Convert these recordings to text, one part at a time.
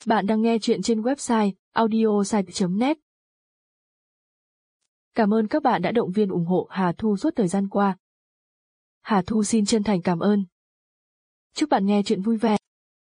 Bạn đang nghe chuyện trên website audiosite.net. Cảm ơn các bạn đã động viên ủng hộ Hà Thu suốt thời gian qua. Hà Thu xin chân thành cảm ơn. Chúc bạn nghe chuyện vui vẻ.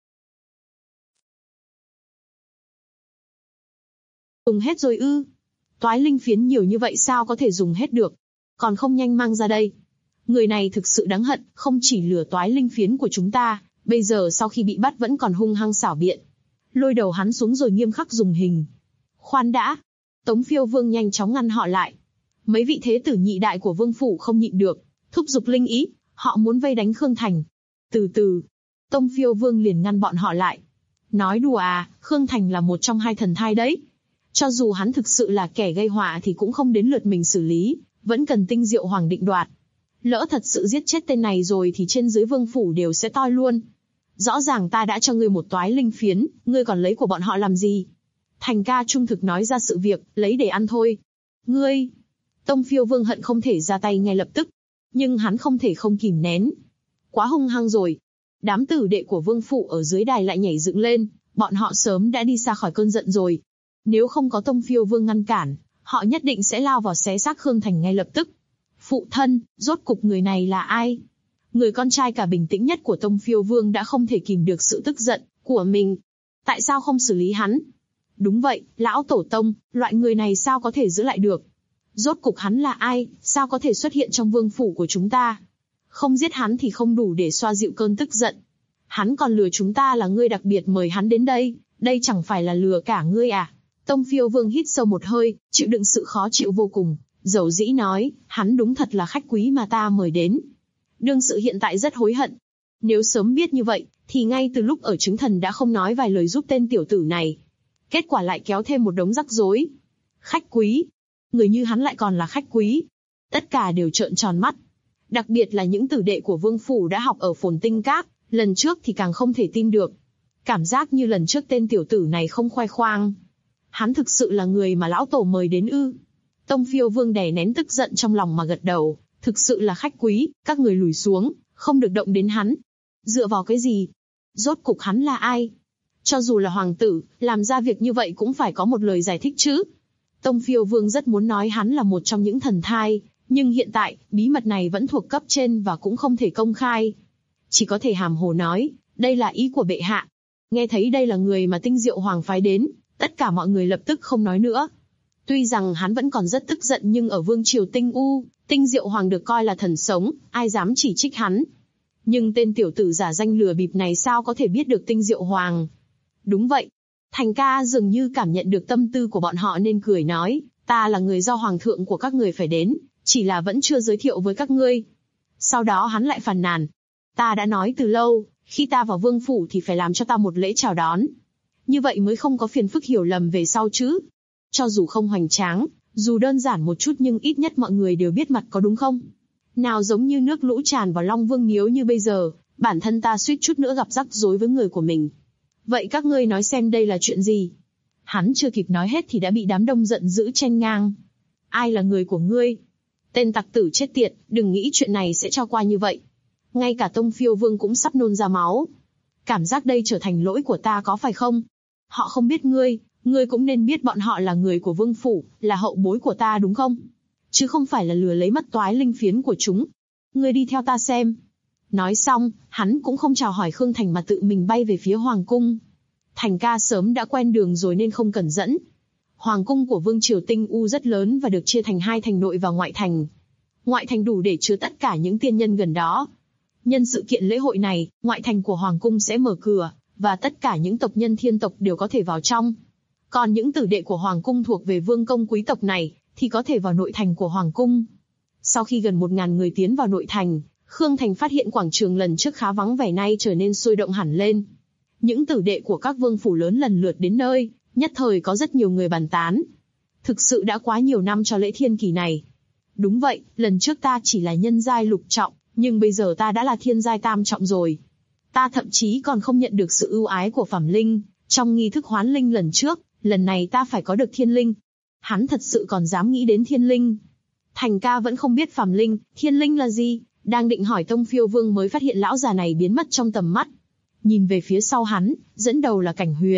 Dùng hết rồi ư? Toái linh phiến nhiều như vậy sao có thể dùng hết được? Còn không nhanh mang ra đây. Người này thực sự đáng hận, không chỉ lừa toái linh phiến của chúng ta, bây giờ sau khi bị bắt vẫn còn hung hăng xảo biện. Lôi đầu hắn xuống rồi nghiêm khắc dùng hình. Khoan đã. Tống Phiêu Vương nhanh chóng ngăn họ lại. Mấy vị thế tử nhị đại của vương phủ không nhịn được, thúc giục linh ý, họ muốn vây đánh Khương Thành. Từ từ. Tống Phiêu Vương liền ngăn bọn họ lại. Nói đùa à, Khương Thành là một trong hai thần thai đấy. Cho dù hắn thực sự là kẻ gây họa thì cũng không đến lượt mình xử lý, vẫn cần Tinh Diệu Hoàng định đoạt. Lỡ thật sự giết chết tên này rồi thì trên dưới vương phủ đều sẽ toi luôn. Rõ ràng ta đã cho ngươi một toái linh phiến, ngươi còn lấy của bọn họ làm gì? Thành ca trung thực nói ra sự việc, lấy để ăn thôi. Ngươi! Tống Phiêu Vương hận không thể ra tay ngay lập tức. Nhưng hắn không thể không kìm nén. Quá hung hăng rồi. Đám tử đệ của vương phủ ở dưới đài lại nhảy dựng lên, bọn họ sớm đã đi xa khỏi cơn giận rồi. Nếu không có Tống Phiêu Vương ngăn cản, họ nhất định sẽ lao vào xé xác Khương Thành ngay lập tức. Phụ thân, rốt cục người này là ai? Người con trai cả bình tĩnh nhất của Tống Phiêu Vương đã không thể kìm được sự tức giận của mình. Tại sao không xử lý hắn? Đúng vậy, lão tổ tông, loại người này sao có thể giữ lại được? Rốt cục hắn là ai, sao có thể xuất hiện trong vương phủ của chúng ta? Không giết hắn thì không đủ để xoa dịu cơn tức giận. Hắn còn lừa chúng ta là ngươi đặc biệt mời hắn đến đây, đây chẳng phải là lừa cả ngươi à? Tống Phiêu Vương hít sâu một hơi, chịu đựng sự khó chịu vô cùng, dầu dĩ nói, hắn đúng thật là khách quý mà ta mời đến. Đương sự hiện tại rất hối hận. Nếu sớm biết như vậy, thì ngay từ lúc ở Chứng Thần đã không nói vài lời giúp tên tiểu tử này. Kết quả lại kéo thêm một đống rắc rối. Khách quý. Người như hắn lại còn là khách quý. Tất cả đều trợn tròn mắt. Đặc biệt là những tử đệ của vương phủ đã học ở Phồn Tinh Các, lần trước thì càng không thể tin được. Cảm giác như lần trước tên tiểu tử này không khoe khoang. Hắn thực sự là người mà lão tổ mời đến ư? Tống Phiêu Vương đè nén tức giận trong lòng mà gật đầu. Thực sự là khách quý, các người lùi xuống, không được động đến hắn. Dựa vào cái gì? Rốt cục hắn là ai? Cho dù là hoàng tử, làm ra việc như vậy cũng phải có một lời giải thích chứ. Tống Phiêu Vương rất muốn nói hắn là một trong những thần thai, nhưng hiện tại, bí mật này vẫn thuộc cấp trên và cũng không thể công khai. Chỉ có thể hàm hồ nói, đây là ý của bệ hạ. Nghe thấy đây là người mà Tinh Diệu Hoàng phái đến, tất cả mọi người lập tức không nói nữa. Tuy rằng hắn vẫn còn rất tức giận nhưng ở vương triều Tinh U, Tinh Diệu Hoàng được coi là thần sống, ai dám chỉ trích hắn. Nhưng tên tiểu tử giả danh lừa bịp này sao có thể biết được Tinh Diệu Hoàng? Đúng vậy. Thành ca dường như cảm nhận được tâm tư của bọn họ nên cười nói, ta là người do hoàng thượng của các người phải đến, chỉ là vẫn chưa giới thiệu với các ngươi. Sau đó hắn lại phàn nàn. Ta đã nói từ lâu, khi ta vào vương phủ thì phải làm cho ta một lễ chào đón. Như vậy mới không có phiền phức hiểu lầm về sau chứ. Cho dù không hoành tráng, dù đơn giản một chút nhưng ít nhất mọi người đều biết mặt có đúng không? Nào giống như nước lũ tràn vào Long Vương Miếu như bây giờ, bản thân ta suýt chút nữa gặp rắc rối với người của mình. Vậy các ngươi nói xem đây là chuyện gì? Hắn chưa kịp nói hết thì đã bị đám đông giận dữ chen ngang. Ai là người của ngươi? Tên tặc tử chết tiệt, đừng nghĩ chuyện này sẽ cho qua như vậy. Ngay cả Tống Phiêu Vương cũng sắp nôn ra máu. Cảm giác đây trở thành lỗi của ta có phải không? Họ không biết ngươi. Ngươi cũng nên biết bọn họ là người của vương phủ, là hậu bối của ta đúng không? Chứ không phải là lừa lấy mất toái linh phiến của chúng. Ngươi đi theo ta xem. Nói xong, hắn cũng không chào hỏi Khương Thành mà tự mình bay về phía hoàng cung. Thành ca sớm đã quen đường rồi nên không cần dẫn. Hoàng cung của vương triều Tinh U rất lớn và được chia thành hai thành nội và ngoại thành. Ngoại thành đủ để chứa tất cả những tiên nhân gần đó. Nhân sự kiện lễ hội này, ngoại thành của hoàng cung sẽ mở cửa, và tất cả những tộc nhân thiên tộc đều có thể vào trong. Còn những tử đệ của hoàng cung thuộc về vương công quý tộc này, thì có thể vào nội thành của hoàng cung. Sau khi gần 1000 người tiến vào nội thành, Khương Thành phát hiện quảng trường lần trước khá vắng vẻ nay trở nên sôi động hẳn lên. Những tử đệ của các vương phủ lớn lần lượt đến nơi, nhất thời có rất nhiều người bàn tán. Thực sự đã quá nhiều năm cho lễ thiên kỳ này. Đúng vậy, lần trước ta chỉ là nhân giai lục trọng, nhưng bây giờ ta đã là thiên giai tam trọng rồi. Ta thậm chí còn không nhận được sự ưu ái của phàm linh, trong nghi thức hoán linh lần trước. Lần này ta phải có được thiên linh. Hắn thật sự còn dám nghĩ đến thiên linh. Thành ca vẫn không biết phàm linh, thiên linh là gì, đang định hỏi Tống Phiêu Vương mới phát hiện lão già này biến mất trong tầm mắt. Nhìn về phía sau hắn, dẫn đầu là Cảnh Huyền,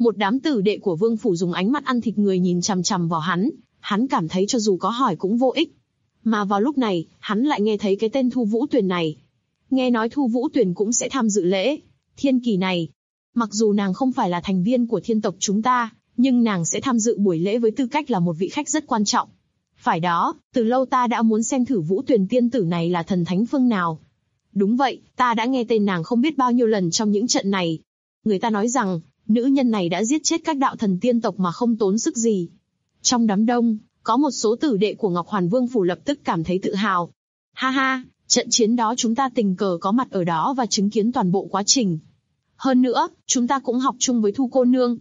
Một đám tử đệ của vương phủ dùng ánh mắt ăn thịt người nhìn chằm chằm vào hắn cảm thấy cho dù có hỏi cũng vô ích. Mà vào lúc này, hắn lại nghe thấy cái tên Thu Vũ Tuyền này. Nghe nói Thu Vũ Tuyền cũng sẽ tham dự lễ thiên kỳ này. Mặc dù nàng không phải là thành viên của thiên tộc chúng ta, nhưng nàng sẽ tham dự buổi lễ với tư cách là một vị khách rất quan trọng. Phải đó, từ lâu ta đã muốn xem thử Vũ Tuyền tiên tử này là thần thánh phương nào. Đúng vậy, ta đã nghe tên nàng không biết bao nhiêu lần trong những trận này. Người ta nói rằng, nữ nhân này đã giết chết các đạo thần tiên tộc mà không tốn sức gì. Trong đám đông, có một số tử đệ của Ngọc Hoàn Vương phủ lập tức cảm thấy tự hào. Ha ha, trận chiến đó chúng ta tình cờ có mặt ở đó và chứng kiến toàn bộ quá trình. Hơn nữa, chúng ta cũng học chung với Thu cô nương.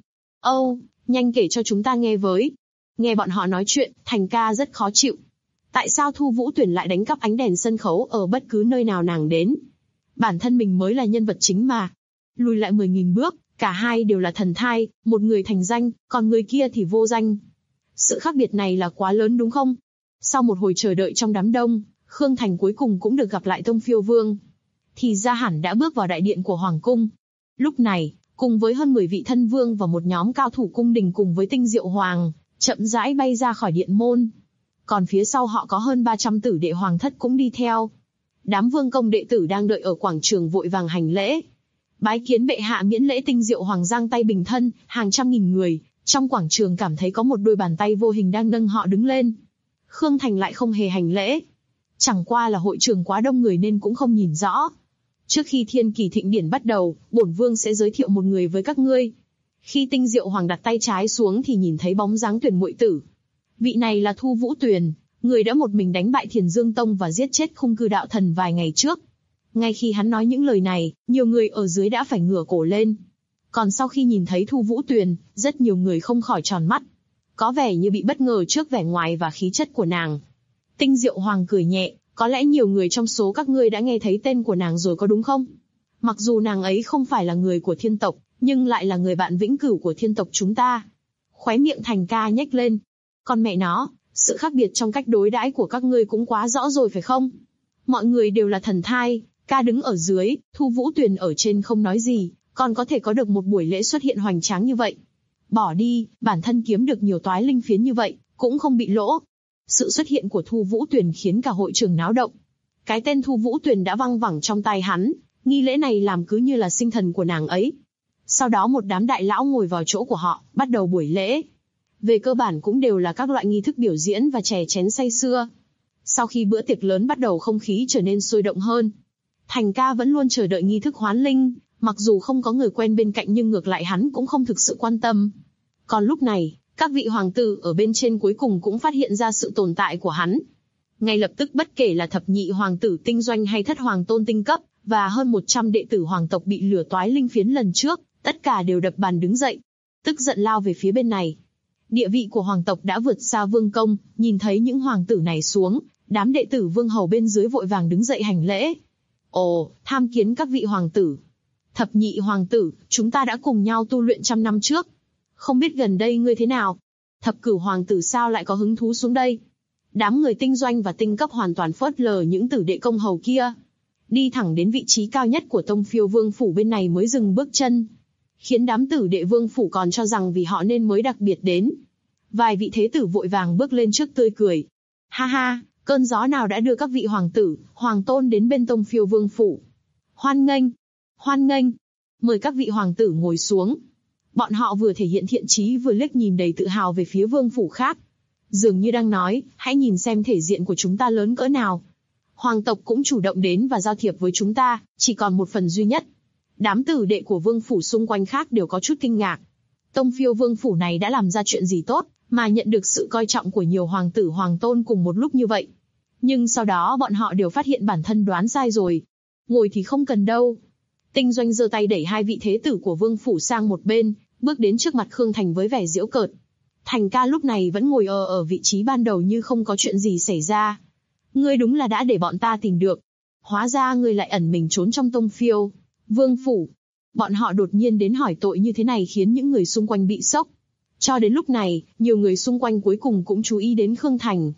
Nhanh kể cho chúng ta nghe với. Nghe bọn họ nói chuyện, Thành ca rất khó chịu. Tại sao Thu Vũ Tuyền lại đánh cắp ánh đèn sân khấu ở bất cứ nơi nào nàng đến? Bản thân mình mới là nhân vật chính mà. Lùi lại 10.000 bước, cả hai đều là thần thai, một người thành danh, còn người kia thì vô danh. Sự khác biệt này là quá lớn đúng không? Sau một hồi chờ đợi trong đám đông, Khương Thành cuối cùng cũng được gặp lại Tông Phiêu Vương. Thì ra hẳn đã bước vào đại điện của Hoàng cung. Lúc này, cùng với hơn 10 vị thân vương và một nhóm cao thủ cung đình cùng với Tinh Diệu Hoàng, chậm rãi bay ra khỏi điện môn. Còn phía sau họ có hơn 300 tử đệ hoàng thất cũng đi theo. Đám vương công đệ tử đang đợi ở quảng trường vội vàng hành lễ. Bái kiến bệ hạ miễn lễ. Tinh Diệu Hoàng giang tay bình thân, hàng trăm nghìn người trong quảng trường cảm thấy có một đôi bàn tay vô hình đang nâng họ đứng lên. Khương Thành lại không hề hành lễ. Chẳng qua là hội trường quá đông người nên cũng không nhìn rõ. Trước khi thiên kỳ thịnh điển bắt đầu, bổn vương sẽ giới thiệu một người với các ngươi. Khi Tinh Diệu Hoàng đặt tay trái xuống thì nhìn thấy bóng dáng Tuyền muội tử. Vị này là Thu Vũ Tuyền, người đã một mình đánh bại Thiền Dương Tông và giết chết Khung Cư đạo thần vài ngày trước. Ngay khi hắn nói những lời này, nhiều người ở dưới đã phải ngửa cổ lên. Còn sau khi nhìn thấy Thu Vũ Tuyền, rất nhiều người không khỏi tròn mắt. Có vẻ như bị bất ngờ trước vẻ ngoài và khí chất của nàng. Tinh Diệu Hoàng cười nhẹ, có lẽ nhiều người trong số các ngươi đã nghe thấy tên của nàng rồi có đúng không? Mặc dù nàng ấy không phải là người của thiên tộc, nhưng lại là người bạn vĩnh cửu của thiên tộc chúng ta. Khóe miệng Thành ca nhếch lên. Con mẹ nó, sự khác biệt trong cách đối đãi của các ngươi cũng quá rõ rồi phải không? Mọi người đều là thần thai, ca đứng ở dưới, Thu Vũ Tuyền ở trên không nói gì, còn có thể có được một buổi lễ xuất hiện hoành tráng như vậy. Bỏ đi, bản thân kiếm được nhiều toái linh phiến như vậy, cũng không bị lỗ. Sự xuất hiện của Thu Vũ Tuyền khiến cả hội trường náo động. Cái tên Thu Vũ Tuyền đã văng vẳng trong tai hắn, nghi lễ này làm cứ như là sinh thần của nàng ấy. Sau đó một đám đại lão ngồi vào chỗ của họ, bắt đầu buổi lễ. Về cơ bản cũng đều là các loại nghi thức biểu diễn và chè chén say sưa. Sau khi bữa tiệc lớn bắt đầu không khí trở nên sôi động hơn. Thành ca vẫn luôn chờ đợi nghi thức hoán linh, mặc dù không có người quen bên cạnh nhưng ngược lại hắn cũng không thực sự quan tâm. Còn lúc này, các vị hoàng tử ở bên trên cuối cùng cũng phát hiện ra sự tồn tại của hắn. Ngay lập tức bất kể là thập nhị hoàng tử Tinh Doanh hay thất hoàng tôn tinh cấp, và hơn 100 đệ tử hoàng tộc bị lừa toái linh phiến lần trước, tất cả đều đập bàn đứng dậy, tức giận lao về phía bên này. Địa vị của hoàng tộc đã vượt xa vương công, nhìn thấy những hoàng tử này xuống, đám đệ tử vương hầu bên dưới vội vàng đứng dậy hành lễ. Ồ, tham kiến các vị hoàng tử. Thập nhị hoàng tử, chúng ta đã cùng nhau tu luyện 100 năm trước. Không biết gần đây ngươi thế nào? Thập cửu hoàng tử sao lại có hứng thú xuống đây? Đám người Tinh Doanh và tinh cấp hoàn toàn phớt lờ những tử đệ công hầu kia. Đi thẳng đến vị trí cao nhất của Tông Phiêu Vương phủ bên này mới dừng bước chân. Khiến đám tử đệ vương phủ còn cho rằng vì họ nên mới đặc biệt đến. Vài vị thế tử vội vàng bước lên trước tươi cười. Ha ha, cơn gió nào đã đưa các vị hoàng tử, hoàng tôn đến bên Tông Phiêu Vương phủ? Hoan nghênh, hoan nghênh. Mời các vị hoàng tử ngồi xuống. Bọn họ vừa thể hiện thiện chí vừa liếc nhìn đầy tự hào về phía vương phủ khác. Dường như đang nói, hãy nhìn xem thể diện của chúng ta lớn cỡ nào. Hoàng tộc cũng chủ động đến và giao thiệp với chúng ta, chỉ còn một phần duy nhất. Đám tử đệ của vương phủ xung quanh khác đều có chút kinh ngạc. Tông Phiêu Vương phủ này đã làm ra chuyện gì tốt, mà nhận được sự coi trọng của nhiều hoàng tử hoàng tôn cùng một lúc như vậy. Nhưng sau đó bọn họ đều phát hiện bản thân đoán sai rồi. Ngồi thì không cần đâu. Tinh Doanh giơ tay đẩy hai vị thế tử của vương phủ sang một bên, bước đến trước mặt Khương Thành với vẻ giễu cợt. Thành ca lúc này vẫn ngồi ở vị trí ban đầu như không có chuyện gì xảy ra. Ngươi đúng là đã để bọn ta tìm được. Hóa ra ngươi lại ẩn mình trốn trong Tông Phiêu Vương phủ. Bọn họ đột nhiên đến hỏi tội như thế này khiến những người xung quanh bị sốc. Cho đến lúc này, nhiều người xung quanh cuối cùng cũng chú ý đến Khương Thành.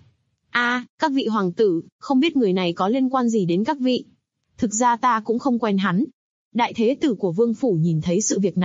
Các vị hoàng tử, không biết người này có liên quan gì đến các vị. Thực ra ta cũng không quen hắn. Đại thế tử của vương phủ nhìn thấy sự việc này,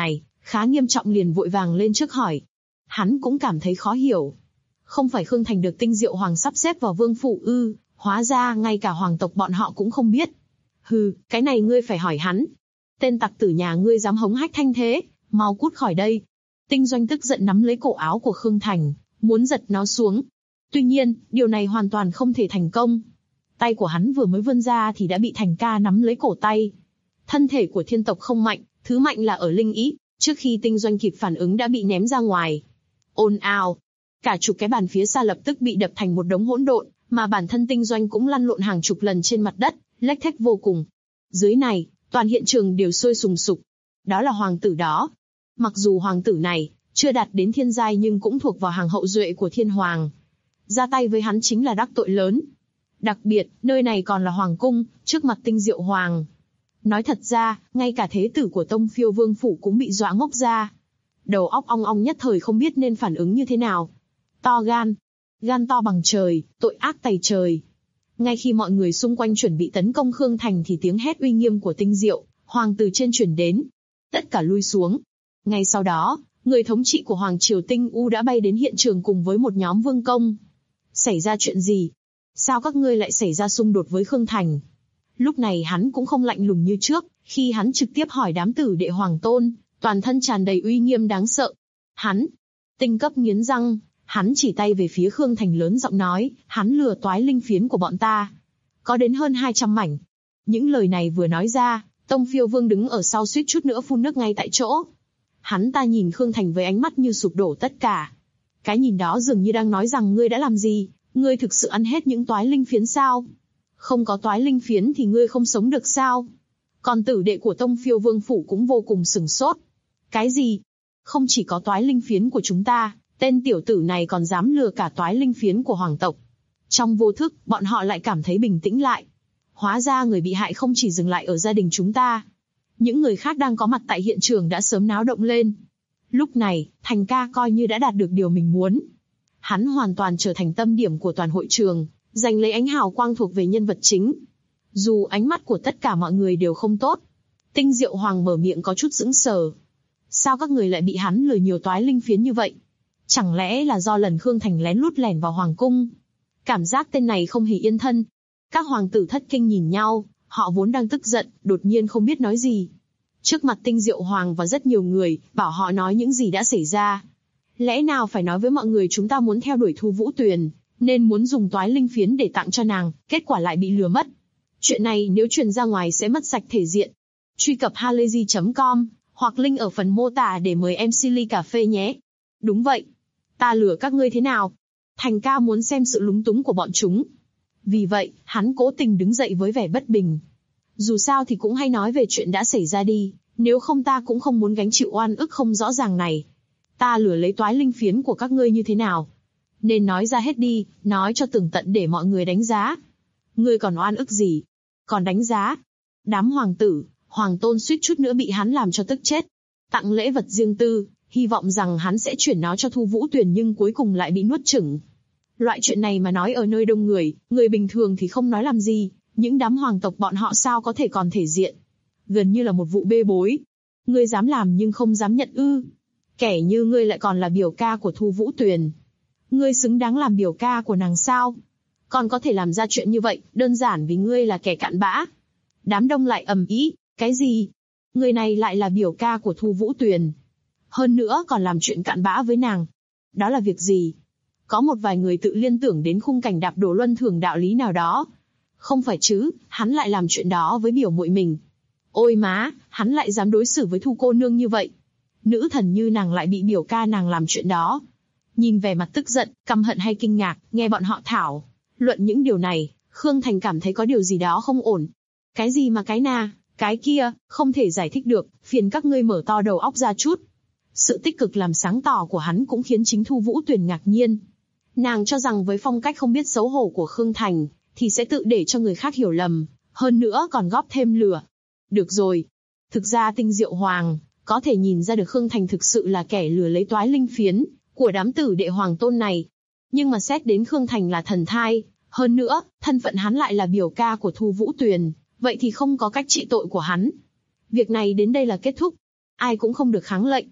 khá nghiêm trọng liền vội vàng lên trước hỏi. Hắn cũng cảm thấy khó hiểu. Không phải Khương Thành được Tinh Diệu Hoàng sắp xếp vào vương phủ ư, hóa ra ngay cả hoàng tộc bọn họ cũng không biết. Hừ, cái này ngươi phải hỏi hắn. Tên tặc tử nhà ngươi dám hống hách thanh thế, mau cút khỏi đây. Tinh Doanh tức giận nắm lấy cổ áo của Khương Thành, muốn giật nó xuống. Tuy nhiên, điều này hoàn toàn không thể thành công. Tay của hắn vừa mới vươn ra thì đã bị Thành ca nắm lấy cổ tay. Thân thể của thiên tộc không mạnh, thứ mạnh là ở linh ý, trước khi Tinh Doanh kịp phản ứng đã bị ném ra ngoài. Ồn ào, cả chục cái bàn phía xa lập tức bị đập thành một đống hỗn độn, mà bản thân Tinh Doanh cũng lăn lộn hàng chục lần trên mặt đất, lách thách vô cùng. Dưới này, toàn hiện trường đều sôi sùng sục. Đó là hoàng tử đó. Mặc dù hoàng tử này chưa đạt đến thiên giai nhưng cũng thuộc vào hàng hậu duệ của thiên hoàng. Ra tay với hắn chính là đắc tội lớn. Đặc biệt, nơi này còn là hoàng cung, trước mặt Tinh Diệu Hoàng. Nói thật ra, ngay cả thế tử của Tông Phiêu Vương phủ cũng bị dọa ngốc ra. Đầu óc ong ong nhất thời không biết nên phản ứng như thế nào. To gan. Gan to bằng trời, tội ác tày trời. Ngay khi mọi người xung quanh chuẩn bị tấn công Khương Thành thì tiếng hét uy nghiêm của Tinh Diệu Hoàng từ trên truyền đến. Tất cả lui xuống. Ngay sau đó, người thống trị của Hoàng triều Tinh U đã bay đến hiện trường cùng với một nhóm vương công. Xảy ra chuyện gì? Sao các ngươi lại xảy ra xung đột với Khương Thành? Lúc này hắn cũng không lạnh lùng như trước, khi hắn trực tiếp hỏi đám tử đệ hoàng tôn, toàn thân tràn đầy uy nghiêm đáng sợ. Hắn, Tinh Cấp nghiến răng, hắn chỉ tay về phía Khương Thành lớn giọng nói, hắn lừa toái linh phiến của bọn ta. Có đến hơn 200 mảnh. Những lời này vừa nói ra, Tông Phiêu Vương đứng ở sau suýt chút nữa phun nước ngay tại chỗ. Hắn ta nhìn Khương Thành với ánh mắt như sụp đổ tất cả. Cái nhìn đó dường như đang nói rằng ngươi đã làm gì, ngươi thực sự ăn hết những toái linh phiến sao? Không có toái linh phiến thì ngươi không sống được sao? Còn tử đệ của Tông Phiêu Vương phủ cũng vô cùng sửng sốt. Cái gì? Không chỉ có toái linh phiến của chúng ta, tên tiểu tử này còn dám lừa cả toái linh phiến của hoàng tộc. Trong vô thức, bọn họ lại cảm thấy bình tĩnh lại. Hóa ra người bị hại không chỉ dừng lại ở gia đình chúng ta. Những người khác đang có mặt tại hiện trường đã sớm náo động lên. Lúc này, Thành ca coi như đã đạt được điều mình muốn. Hắn hoàn toàn trở thành tâm điểm của toàn hội trường, giành lấy ánh hào quang thuộc về nhân vật chính. Dù ánh mắt của tất cả mọi người đều không tốt. Tinh Diệu Hoàng mở miệng có chút sững sờ. Sao các người lại bị hắn lừa nhiều toái linh phiến như vậy? Chẳng lẽ là do lần Khương Thành lén lút lẻn vào hoàng cung? Cảm giác tên này không hề yên thân. Các hoàng tử thất kinh nhìn nhau, họ vốn đang tức giận, đột nhiên không biết nói gì. Trước mặt Tinh Diệu Hoàng và rất nhiều người, bảo họ nói những gì đã xảy ra. Lẽ nào phải nói với mọi người chúng ta muốn theo đuổi Thu Vũ Tuyền, nên muốn dùng toái linh phiến để tặng cho nàng, kết quả lại bị lừa mất. Chuyện này nếu truyền ra ngoài sẽ mất sạch thể diện. Truy cập halayzi.com, hoặc link ở phần mô tả để mời MC ly cà phê nhé. Đúng vậy. Ta lừa các ngươi thế nào? Thành ca muốn xem sự lúng túng của bọn chúng. Vì vậy, hắn cố tình đứng dậy với vẻ bất bình. Dù sao thì cũng hay nói về chuyện đã xảy ra đi, nếu không ta cũng không muốn gánh chịu oan ức không rõ ràng này. Ta lừa lấy toái linh phiến của các ngươi như thế nào? Nên nói ra hết đi, nói cho tường tận để mọi người đánh giá. Ngươi còn oan ức gì? Còn đánh giá? Đám hoàng tử, hoàng tôn suýt chút nữa bị hắn làm cho tức chết. Tặng lễ vật riêng tư, hy vọng rằng hắn sẽ chuyển nó cho Thu Vũ Tuyền nhưng cuối cùng lại bị nuốt chửng. Loại chuyện này mà nói ở nơi đông người, người bình thường thì không nói làm gì, những đám hoàng tộc bọn họ sao có thể còn thể diện. Gần như là một vụ bê bối. Ngươi dám làm nhưng không dám nhận ư? Kẻ như ngươi lại còn là biểu ca của Thu Vũ Tuyền. Ngươi xứng đáng làm biểu ca của nàng sao? Còn có thể làm ra chuyện như vậy, đơn giản vì ngươi là kẻ cặn bã. Đám đông lại ầm ĩ, cái gì? Người này lại là biểu ca của Thu Vũ Tuyền. Hơn nữa còn làm chuyện cặn bã với nàng. Đó là việc gì? Có một vài người tự liên tưởng đến khung cảnh đạp đổ luân thường đạo lý nào đó. Không phải chứ, hắn lại làm chuyện đó với biểu muội mình. Ôi má, hắn lại dám đối xử với Thu cô nương như vậy. Nữ thần như nàng lại bị biểu ca nàng làm chuyện đó. Nhìn vẻ mặt tức giận, căm hận hay kinh ngạc, nghe bọn họ thảo luận những điều này, Khương Thành cảm thấy có điều gì đó không ổn. Cái gì mà cái na, cái kia, không thể giải thích được, phiền các ngươi mở to đầu óc ra chút. Sự tích cực làm sáng tỏ của hắn cũng khiến chính Thu Vũ Tuyền ngạc nhiên. Nàng cho rằng với phong cách không biết xấu hổ của Khương Thành, thì sẽ tự để cho người khác hiểu lầm, hơn nữa còn góp thêm lửa. Được rồi. Thực ra Tinh Diệu Hoàng có thể nhìn ra được Khương Thành thực sự là kẻ lừa lấy toái linh phiến của đám tử đệ hoàng tôn này. Nhưng mà xét đến Khương Thành là thần thai, hơn nữa, thân phận hắn lại là biểu ca của Thu Vũ Tuyền, vậy thì không có cách trị tội của hắn. Việc này đến đây là kết thúc. Ai cũng không được kháng lệnh.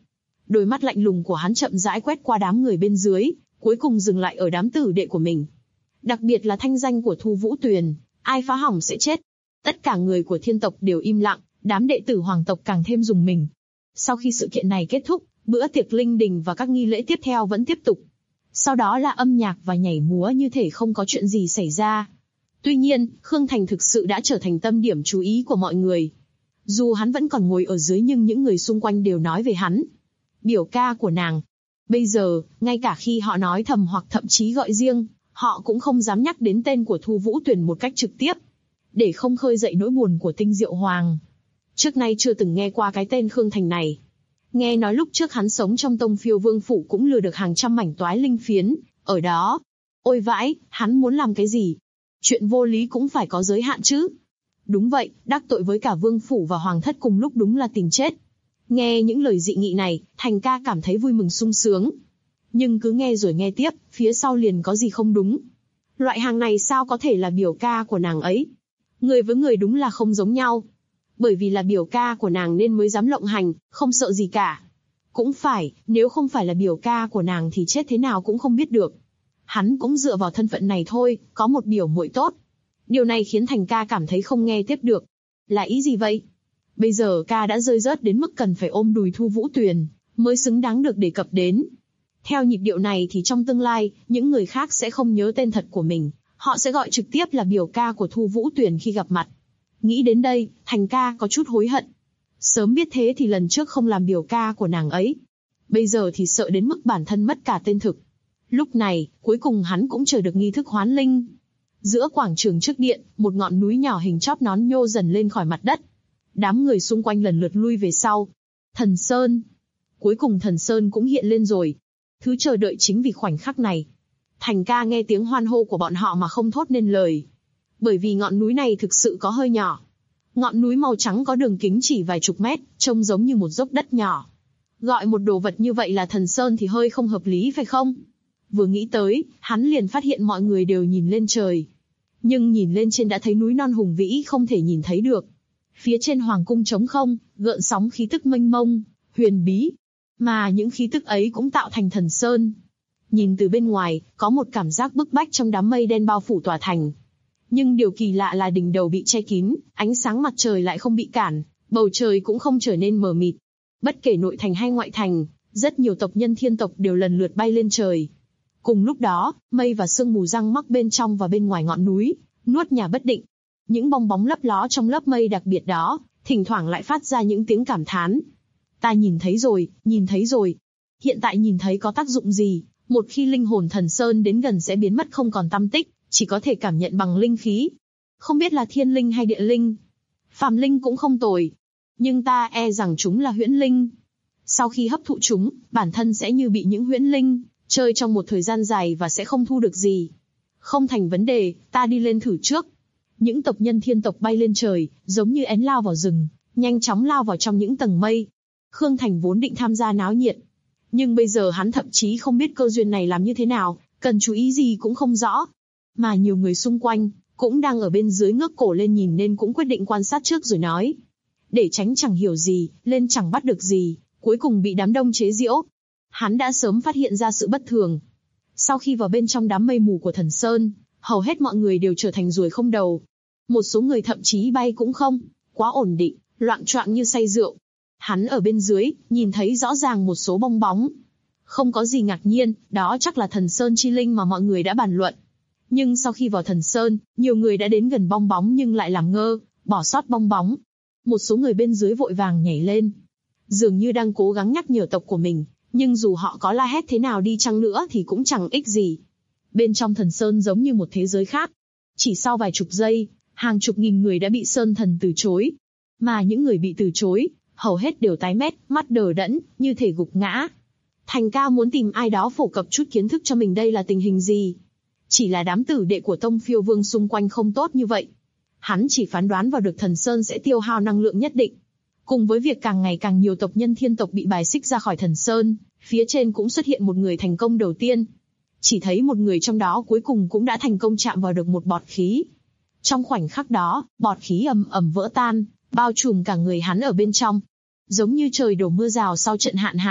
Đôi mắt lạnh lùng của hắn chậm rãi quét qua đám người bên dưới, cuối cùng dừng lại ở đám tử đệ của mình. Đặc biệt là thanh danh của Thu Vũ Tuyền, ai phá hỏng sẽ chết. Tất cả người của thiên tộc đều im lặng, đám đệ tử hoàng tộc càng thêm rùng mình. Sau khi sự kiện này kết thúc, bữa tiệc linh đình và các nghi lễ tiếp theo vẫn tiếp tục. Sau đó là âm nhạc và nhảy múa như thể không có chuyện gì xảy ra. Tuy nhiên, Khương Thành thực sự đã trở thành tâm điểm chú ý của mọi người. Dù hắn vẫn còn ngồi ở dưới nhưng những người xung quanh đều nói về hắn. Biểu ca của nàng. Bây giờ, ngay cả khi họ nói thầm hoặc thậm chí gọi riêng, họ cũng không dám nhắc đến tên của Thu Vũ Tuyền một cách trực tiếp, để không khơi dậy nỗi buồn của Tinh Diệu Hoàng. Trước nay chưa từng nghe qua cái tên Khương Thành này. Nghe nói lúc trước hắn sống trong Tông Phiêu Vương phủ cũng lừa được hàng trăm mảnh toái linh phiến, ở đó. Ôi vãi, hắn muốn làm cái gì? Chuyện vô lý cũng phải có giới hạn chứ. Đúng vậy, đắc tội với cả vương phủ và hoàng thất cùng lúc đúng là tìm chết. Nghe những lời dị nghị này, Thành ca cảm thấy vui mừng sung sướng. Nhưng cứ nghe rồi nghe tiếp, phía sau liền có gì không đúng. Loại hàng này sao có thể là biểu ca của nàng ấy? Người với người đúng là không giống nhau. Bởi vì là biểu ca của nàng nên mới dám lộng hành, không sợ gì cả. Cũng phải, nếu không phải là biểu ca của nàng thì chết thế nào cũng không biết được. Hắn cũng dựa vào thân phận này thôi, có một biểu muội tốt. Điều này khiến Thành ca cảm thấy không nghe tiếp được. Là ý gì vậy? Bây giờ ca đã rơi rớt đến mức cần phải ôm đùi Thu Vũ Tuyền, mới xứng đáng được đề cập đến. Theo nhịp điệu này thì trong tương lai, những người khác sẽ không nhớ tên thật của mình. Họ sẽ gọi trực tiếp là biểu ca của Thu Vũ Tuyền khi gặp mặt. Nghĩ đến đây, Thành ca có chút hối hận. Sớm biết thế thì lần trước không làm biểu ca của nàng ấy. Bây giờ thì sợ đến mức bản thân mất cả tên thực. Lúc này, cuối cùng hắn cũng chờ được nghi thức hoán linh. Giữa quảng trường trước điện, một ngọn núi nhỏ hình chóp nón nhô dần lên khỏi mặt đất. Đám người xung quanh lần lượt lui về sau. Thần Sơn. Cuối cùng Thần Sơn cũng hiện lên rồi. Thứ chờ đợi chính vì khoảnh khắc này. Thành ca nghe tiếng hoan hô của bọn họ mà không thốt nên lời. Bởi vì ngọn núi này thực sự có hơi nhỏ. Ngọn núi màu trắng có đường kính chỉ vài chục mét, trông giống như một dốc đất nhỏ. Gọi một đồ vật như vậy là Thần Sơn thì hơi không hợp lý phải không? Vừa nghĩ tới, hắn liền phát hiện mọi người đều nhìn lên trời. Nhưng nhìn lên trên đã thấy núi non hùng vĩ không thể nhìn thấy được. Phía trên hoàng cung trống không, gợn sóng khí tức mênh mông, huyền bí. Mà những khí tức ấy cũng tạo thành Thần Sơn. Nhìn từ bên ngoài, có một cảm giác bức bách trong đám mây đen bao phủ tòa thành. Nhưng điều kỳ lạ là đỉnh đầu bị che kín, ánh sáng mặt trời lại không bị cản, bầu trời cũng không trở nên mờ mịt. Bất kể nội thành hay ngoại thành, rất nhiều tộc nhân thiên tộc đều lần lượt bay lên trời. Cùng lúc đó, mây và sương mù răng mắc bên trong và bên ngoài ngọn núi, nuốt nhà bất định. Những bong bóng lấp ló trong lớp mây đặc biệt đó, thỉnh thoảng lại phát ra những tiếng cảm thán. Ta nhìn thấy rồi, nhìn thấy rồi. Hiện tại nhìn thấy có tác dụng gì? Một khi linh hồn Thần Sơn đến gần sẽ biến mất không còn tăm tích, chỉ có thể cảm nhận bằng linh khí. Không biết là thiên linh hay địa linh. Phàm linh cũng không tồi. Nhưng ta e rằng chúng là huyễn linh. Sau khi hấp thụ chúng, bản thân sẽ như bị những huyễn linh chơi trong một thời gian dài và sẽ không thu được gì. Không thành vấn đề, ta đi lên thử trước. Những tộc nhân thiên tộc bay lên trời, giống như én lao vào rừng, nhanh chóng lao vào trong những tầng mây. Khương Thành vốn định tham gia náo nhiệt. Nhưng bây giờ hắn thậm chí không biết cơ duyên này làm như thế nào, cần chú ý gì cũng không rõ. Mà nhiều người xung quanh, cũng đang ở bên dưới ngước cổ lên nhìn nên cũng quyết định quan sát trước rồi nói. Để tránh chẳng hiểu gì, lên chẳng bắt được gì, cuối cùng bị đám đông chế giễu. Hắn đã sớm phát hiện ra sự bất thường. Sau khi vào bên trong đám mây mù của Thần Sơn, hầu hết mọi người đều trở thành ruồi không đầu. Một số người thậm chí bay cũng không, quá ổn định, loạng choạng như say rượu. Hắn ở bên dưới, nhìn thấy rõ ràng một số bong bóng. Không có gì ngạc nhiên, đó chắc là Thần Sơn chi linh mà mọi người đã bàn luận. Nhưng sau khi vào Thần Sơn, nhiều người đã đến gần bong bóng nhưng lại làm ngơ, bỏ sót bong bóng. Một số người bên dưới vội vàng nhảy lên. Dường như đang cố gắng nhắc nhở tộc của mình, nhưng dù họ có la hét thế nào đi chăng nữa thì cũng chẳng ích gì. Bên trong Thần Sơn giống như một thế giới khác. Chỉ sau vài chục giây, hàng chục nghìn người đã bị Sơn Thần từ chối. Mà những người bị từ chối, hầu hết đều tái mét, mắt đờ đẫn, như thể gục ngã. Thành ca muốn tìm ai đó phổ cập chút kiến thức cho mình đây là tình hình gì. Chỉ là đám tử đệ của Tông Phiêu Vương xung quanh không tốt như vậy. Hắn chỉ phán đoán vào được Thần Sơn sẽ tiêu hao năng lượng nhất định. Cùng với việc càng ngày càng nhiều tộc nhân thiên tộc bị bài xích ra khỏi Thần Sơn, phía trên cũng xuất hiện một người thành công đầu tiên. Chỉ thấy một người trong đó cuối cùng cũng đã thành công chạm vào được một bọt khí. Trong khoảnh khắc đó, bọt khí ầm ầm vỡ tan, bao trùm cả người hắn ở bên trong. Giống như trời đổ mưa rào sau trận hạn hán,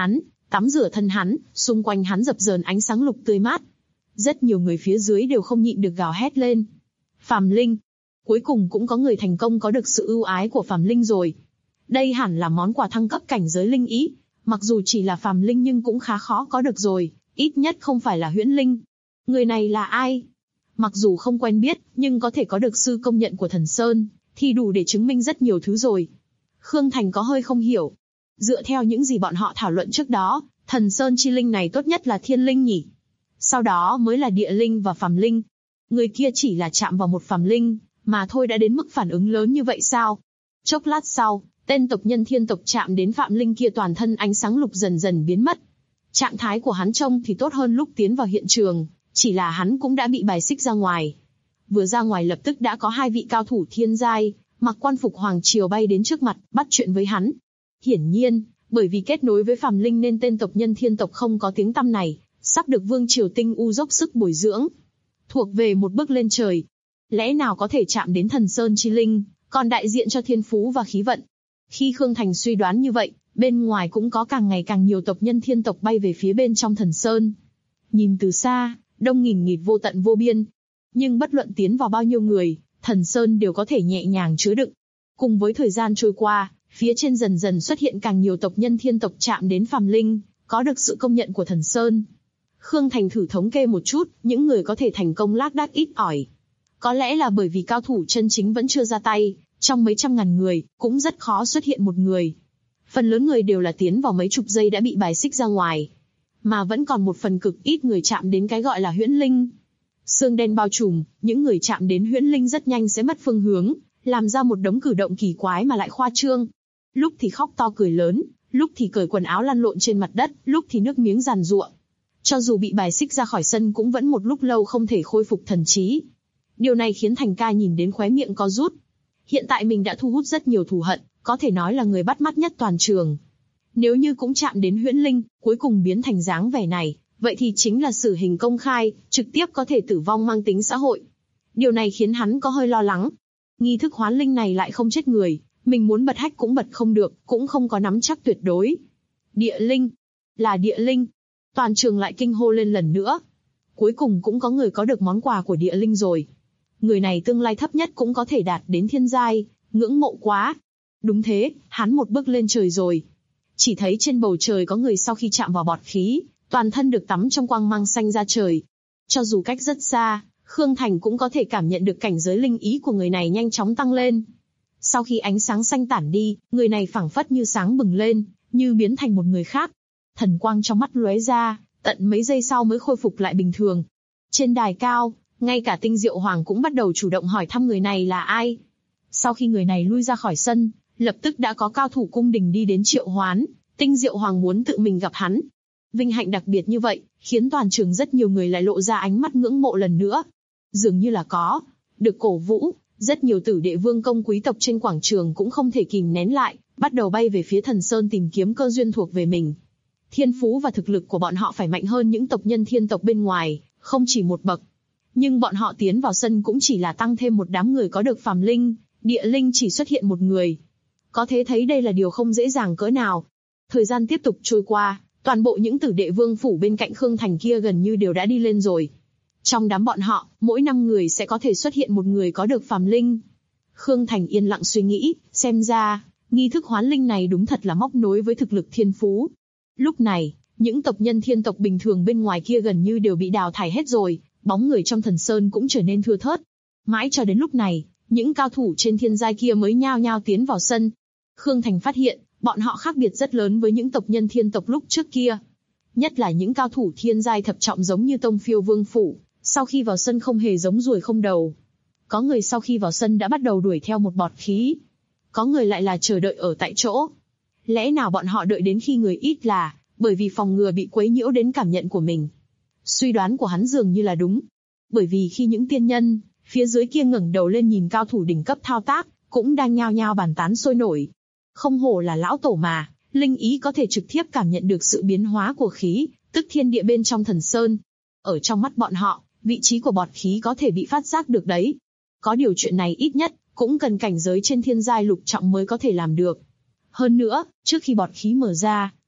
Tắm rửa thân hắn, xung quanh hắn dập dờn ánh sáng lục tươi mát. Rất nhiều người phía dưới đều không nhịn được gào hét lên. Phàm linh. Cuối cùng cũng có người thành công có được sự ưu ái của phàm linh rồi. Đây hẳn là món quà thăng cấp cảnh giới linh ý. Mặc dù chỉ là phàm linh nhưng cũng khá khó có được rồi, ít nhất không phải là huyễn linh. Người này là ai? Mặc dù không quen biết, nhưng có thể có được sư công nhận của Thần Sơn, thì đủ để chứng minh rất nhiều thứ rồi. Khương Thành có hơi không hiểu. Dựa theo những gì bọn họ thảo luận trước đó, Thần Sơn chi linh này tốt nhất là thiên linh nhỉ? Sau đó mới là địa linh và phàm linh. Người kia chỉ là chạm vào một phàm linh, mà thôi đã đến mức phản ứng lớn như vậy sao? Chốc lát sau, tên tộc nhân thiên tộc chạm đến phàm linh kia toàn thân ánh sáng lục dần dần biến mất. Trạng thái của hắn trông thì tốt hơn lúc tiến vào hiện trường, chỉ là hắn cũng đã bị bài xích ra ngoài. Vừa ra ngoài lập tức đã có 2 vị cao thủ thiên giai, mặc quan phục hoàng triều bay đến trước mặt, bắt chuyện với hắn. Hiển nhiên, bởi vì kết nối với phàm linh nên tên tộc nhân thiên tộc không có tiếng tăm này, sắp được vương triều tinh u dốc sức bồi dưỡng. Thuộc về một bước lên trời. Lẽ nào có thể chạm đến Thần Sơn chi linh, còn đại diện cho thiên phú và khí vận. Khi Khương Thành suy đoán như vậy, bên ngoài cũng có càng ngày càng nhiều tộc nhân thiên tộc bay về phía bên trong Thần Sơn. Nhìn từ xa, đông nghìn nghịt vô tận vô biên. Nhưng bất luận tiến vào bao nhiêu người, Thần Sơn đều có thể nhẹ nhàng chứa đựng. Cùng với thời gian trôi qua, phía trên dần dần xuất hiện càng nhiều tộc nhân thiên tộc chạm đến phàm linh, có được sự công nhận của Thần Sơn. Khương Thành thử thống kê một chút, những người có thể thành công lác đác ít ỏi. Có lẽ là bởi vì cao thủ chân chính vẫn chưa ra tay, trong mấy trăm ngàn người, cũng rất khó xuất hiện một người. Phần lớn người đều là tiến vào mấy chục giây đã bị bài xích ra ngoài. Mà vẫn còn một phần cực ít người chạm đến cái gọi là huyễn linh. Sương đen bao trùm, những người chạm đến huyễn linh rất nhanh sẽ mất phương hướng, làm ra một đống cử động kỳ quái mà lại khoa trương. Lúc thì khóc to cười lớn, lúc thì cởi quần áo lăn lộn trên mặt đất, lúc thì nước miếng giàn giụa. Cho dù bị bài xích ra khỏi sân cũng vẫn một lúc lâu không thể khôi phục thần trí. Điều này khiến Thành Ca nhìn đến khóe miệng co rút. Hiện tại mình đã thu hút rất nhiều thù hận, có thể nói là người bắt mắt nhất toàn trường. Nếu như cũng chạm đến huyễn linh, cuối cùng biến thành dáng vẻ này, vậy thì chính là xử hình công khai, trực tiếp có thể tử vong mang tính xã hội. Điều này khiến hắn có hơi lo lắng. Nghi thức hoán linh này lại không chết người, mình muốn bật hách cũng bật không được, cũng không có nắm chắc tuyệt đối. Địa linh, là địa linh. Toàn trường lại kinh hô lên lần nữa. Cuối cùng cũng có người có được món quà của địa linh rồi. Người này tương lai thấp nhất cũng có thể đạt đến thiên giai, ngưỡng mộ quá. Đúng thế, hắn một bước lên trời rồi. Chỉ thấy trên bầu trời có người sau khi chạm vào bọt khí, toàn thân được tắm trong quang mang xanh ra trời. Cho dù cách rất xa, Khương Thành cũng có thể cảm nhận được cảnh giới linh ý của người này nhanh chóng tăng lên. Sau khi ánh sáng xanh tản đi, người này phảng phất như sáng bừng lên, như biến thành một người khác. Thần quang trong mắt lóe ra, tận mấy giây sau mới khôi phục lại bình thường. Trên đài cao, ngay cả Tinh Diệu Hoàng cũng bắt đầu chủ động hỏi thăm người này là ai. Sau khi người này lui ra khỏi sân, lập tức đã có cao thủ cung đình đi đến triệu hoán, Tinh Diệu Hoàng muốn tự mình gặp hắn. Vinh hạnh đặc biệt như vậy, khiến toàn trường rất nhiều người lại lộ ra ánh mắt ngưỡng mộ lần nữa. Dường như là có được cổ vũ, rất nhiều tử đệ vương công quý tộc trên quảng trường cũng không thể kìm nén lại, bắt đầu bay về phía Thần Sơn tìm kiếm cơ duyên thuộc về mình. Thiên phú và thực lực của bọn họ phải mạnh hơn những tộc nhân thiên tộc bên ngoài, không chỉ một bậc. Nhưng bọn họ tiến vào sân cũng chỉ là tăng thêm một đám người có được phàm linh, địa linh chỉ xuất hiện một người. Có thể thấy đây là điều không dễ dàng cỡ nào. Thời gian tiếp tục trôi qua, toàn bộ những tử đệ vương phủ bên cạnh Khương Thành kia gần như đều đã đi lên rồi. Trong đám bọn họ, mỗi 5 người sẽ có thể xuất hiện một người có được phàm linh. Khương Thành yên lặng suy nghĩ, xem ra, nghi thức hoán linh này đúng thật là móc nối với thực lực thiên phú. Lúc này, những tộc nhân thiên tộc bình thường bên ngoài kia gần như đều bị đào thải hết rồi, bóng người trong Thần Sơn cũng trở nên thưa thớt. Mãi cho đến lúc này, những cao thủ trên thiên giai kia mới nhao nhao tiến vào sân. Khương Thành phát hiện, bọn họ khác biệt rất lớn với những tộc nhân thiên tộc lúc trước kia. Nhất là những cao thủ thiên giai thập trọng giống như Tông Phiêu Vương Phủ, sau khi vào sân không hề giống ruồi không đầu. Có người sau khi vào sân đã bắt đầu đuổi theo một bọt khí. Có người lại là chờ đợi ở tại chỗ. Lẽ nào bọn họ đợi đến khi người ít là, bởi vì phòng ngừa bị quấy nhiễu đến cảm nhận của mình. Suy đoán của hắn dường như là đúng. Bởi vì khi những tiên nhân, phía dưới kia ngẩng đầu lên nhìn cao thủ đỉnh cấp thao tác, cũng đang nhao nhao bàn tán sôi nổi. Không hổ là lão tổ mà, linh ý có thể trực tiếp cảm nhận được sự biến hóa của khí, tức thiên địa bên trong Thần Sơn. Ở trong mắt bọn họ, vị trí của bọt khí có thể bị phát giác được đấy. Có điều chuyện này ít nhất, cũng cần cảnh giới trên thiên giai lục trọng mới có thể làm được. Hơn nữa, trước khi bọt khí mở ra,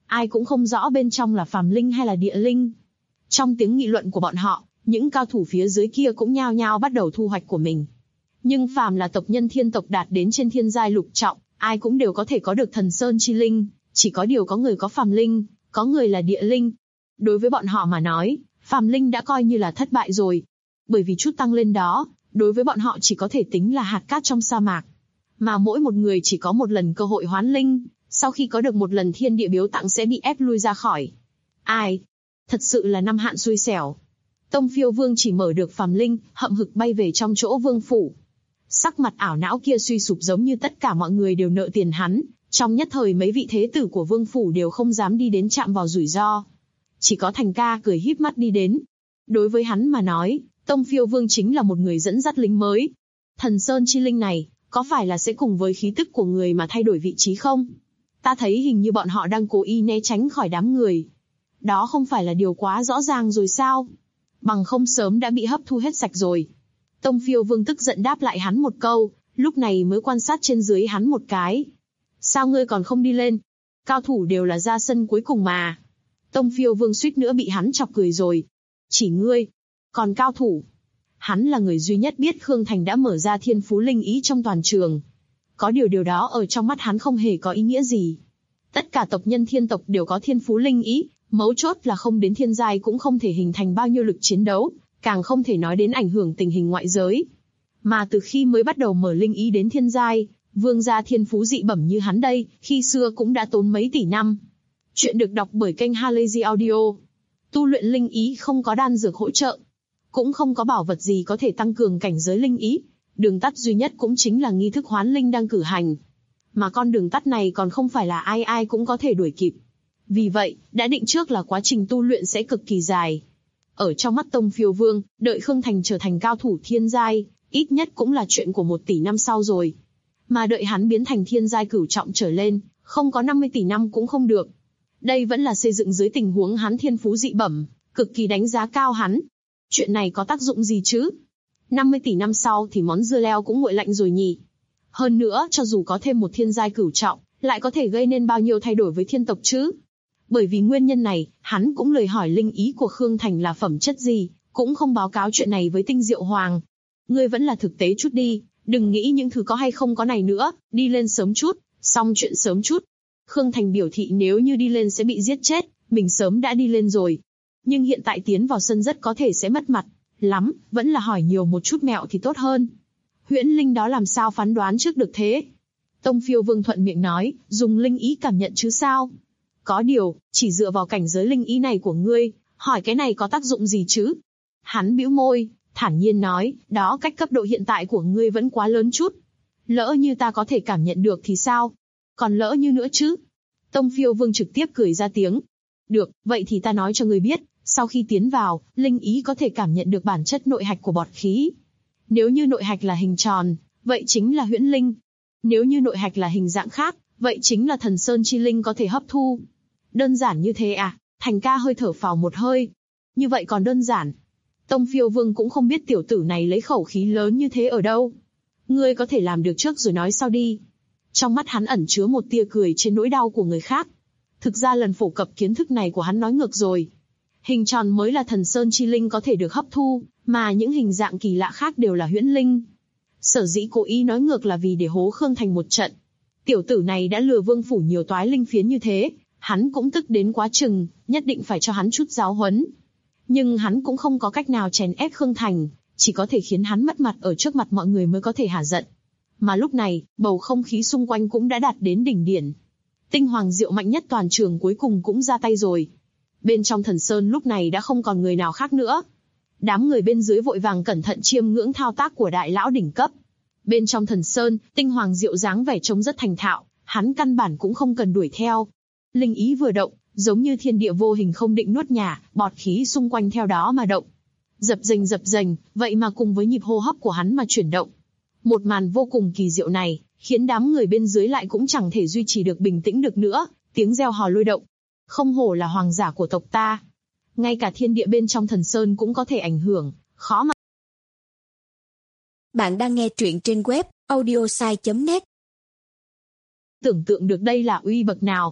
ai cũng không rõ bên trong là phàm linh hay là địa linh. Trong tiếng nghị luận của bọn họ, những cao thủ phía dưới kia cũng nhao nhao bắt đầu thu hoạch của mình. Nhưng phàm là tộc nhân thiên tộc đạt đến trên thiên giai lục trọng, ai cũng đều có thể có được thần sơn chi linh, chỉ có điều có người có phàm linh, có người là địa linh. Đối với bọn họ mà nói, phàm linh đã coi như là thất bại rồi. Bởi vì chút tăng lên đó, đối với bọn họ chỉ có thể tính là hạt cát trong sa mạc. Mà mỗi một người chỉ có một lần cơ hội hoán linh, sau khi có được một lần thiên địa biếu tặng sẽ bị ép lui ra khỏi. Ai? Thật sự là năm hạn xui xẻo. Tông Phiêu Vương chỉ mở được phàm linh, hậm hực bay về trong chỗ vương phủ. Sắc mặt ảo não kia suy sụp giống như tất cả mọi người đều nợ tiền hắn, trong nhất thời mấy vị thế tử của vương phủ đều không dám đi đến chạm vào rủi ro. Chỉ có Thành ca cười híp mắt đi đến. Đối với hắn mà nói, Tông Phiêu Vương chính là một người dẫn dắt lính mới. Thần Sơn chi linh này, có phải là sẽ cùng với khí tức của người mà thay đổi vị trí không? Ta thấy hình như bọn họ đang cố ý né tránh khỏi đám người. Đó không phải là điều quá rõ ràng rồi sao? Bằng không sớm đã bị hấp thu hết sạch rồi. Tông Phiêu Vương tức giận đáp lại hắn một câu, lúc này mới quan sát trên dưới hắn một cái. Sao ngươi còn không đi lên? Cao thủ đều là ra sân cuối cùng mà. Tông Phiêu Vương suýt nữa bị hắn chọc cười rồi. Chỉ ngươi, còn cao thủ. Hắn là người duy nhất biết Khương Thành đã mở ra thiên phú linh ý trong toàn trường. Có điều đó ở trong mắt hắn không hề có ý nghĩa gì. Tất cả tộc nhân thiên tộc đều có thiên phú linh ý, mấu chốt là không đến thiên giai cũng không thể hình thành bao nhiêu lực chiến đấu, càng không thể nói đến ảnh hưởng tình hình ngoại giới. Mà từ khi mới bắt đầu mở linh ý đến thiên giai, vương gia thiên phú dị bẩm như hắn đây, khi xưa cũng đã tốn mấy tỷ năm. Chuyện được đọc bởi kênh Halazy Audio. Tu luyện linh ý không có đan dược hỗ trợ, cũng không có bảo vật gì có thể tăng cường cảnh giới linh ý. Đường tắt duy nhất cũng chính là nghi thức hoán linh đang cử hành. Mà con đường tắt này còn không phải là ai ai cũng có thể đuổi kịp. Vì vậy, đã định trước là quá trình tu luyện sẽ cực kỳ dài. Ở trong mắt Tông Phiêu Vương, đợi Khương Thành trở thành cao thủ thiên giai, ít nhất cũng là chuyện của 1 tỷ năm sau rồi. Mà đợi hắn biến thành thiên giai cửu trọng trở lên, không có 50 tỷ năm cũng không được. Đây vẫn là xây dựng dưới tình huống hắn thiên phú dị bẩm, cực kỳ đánh giá cao hắn. Chuyện này có tác dụng gì chứ? 50 tỷ năm sau thì món dưa leo cũng nguội lạnh rồi nhỉ. Hơn nữa, cho dù có thêm một thiên giai cửu trọng, lại có thể gây nên bao nhiêu thay đổi với thiên tộc chứ? Bởi vì nguyên nhân này, hắn cũng lời hỏi linh ý của Khương Thành là phẩm chất gì, cũng không báo cáo chuyện này với Tinh Diệu Hoàng. Ngươi vẫn là thực tế chút đi, đừng nghĩ những thứ có hay không có này nữa, đi lên sớm chút, xong chuyện sớm chút. Khương Thành biểu thị nếu như đi lên sẽ bị giết chết, mình sớm đã đi lên rồi. Nhưng hiện tại tiến vào sân rất có thể sẽ mất mặt lắm, vẫn là hỏi nhiều một chút mẹo thì tốt hơn. Huyễn linh đó làm sao phán đoán trước được thế? Tông Phiêu Vương thuận miệng nói, dùng linh ý cảm nhận chứ sao? Có điều, chỉ dựa vào cảnh giới linh ý này của ngươi, hỏi cái này có tác dụng gì chứ? Hắn bĩu môi, thản nhiên nói, đó cách cấp độ hiện tại của ngươi vẫn quá lớn chút. Lỡ như ta có thể cảm nhận được thì sao? Còn lỡ như nữa chứ? Tông Phiêu Vương trực tiếp cười ra tiếng. Được, vậy thì ta nói cho ngươi biết, sau khi tiến vào, linh ý có thể cảm nhận được bản chất nội hạch của bọt khí. Nếu như nội hạch là hình tròn, vậy chính là huyễn linh. Nếu như nội hạch là hình dạng khác, vậy chính là thần sơn chi linh có thể hấp thu. Đơn giản như thế à? Thành ca hơi thở phào một hơi. Như vậy còn đơn giản. Tông Phiêu Vương cũng không biết tiểu tử này lấy khẩu khí lớn như thế ở đâu. Ngươi có thể làm được trước rồi nói sau đi. Trong mắt hắn ẩn chứa một tia cười trên nỗi đau của người khác. Thực ra lần phổ cập kiến thức này của hắn nói ngược rồi. Hình tròn mới là thần sơn chi linh có thể được hấp thu, mà những hình dạng kỳ lạ khác đều là huyễn linh. Sở dĩ cố ý nói ngược là vì để hố Khương Thành một trận. Tiểu tử này đã lừa vương phủ nhiều toái linh phiến như thế, hắn cũng tức đến quá chừng, nhất định phải cho hắn chút giáo huấn. Nhưng hắn cũng không có cách nào chèn ép Khương Thành, chỉ có thể khiến hắn mất mặt ở trước mặt mọi người mới có thể hả giận. Mà lúc này, bầu không khí xung quanh cũng đã đạt đến đỉnh điểm. Tinh hoàng diệu mạnh nhất toàn trường cuối cùng cũng ra tay rồi. Bên trong thần sơn lúc này đã không còn người nào khác nữa. Đám người bên dưới vội vàng cẩn thận chiêm ngưỡng thao tác của đại lão đỉnh cấp. Bên trong thần sơn, tinh hoàng diệu dáng vẻ trông rất thành thạo, hắn căn bản cũng không cần đuổi theo. Linh ý vừa động, giống như thiên địa vô hình không định nuốt nhà, bọt khí xung quanh theo đó mà động. Dập dềnh, vậy mà cùng với nhịp hô hấp của hắn mà chuyển động. Một màn vô cùng kỳ diệu này, khiến đám người bên dưới lại cũng chẳng thể duy trì được bình tĩnh được nữa, tiếng reo hò lôi động. Không hổ là hoàng giả của tộc ta. Ngay cả thiên địa bên trong thần sơn cũng có thể ảnh hưởng, khó mà. Bạn đang nghe truyện trên web audiosai.net. Tưởng tượng được đây là uy bậc nào.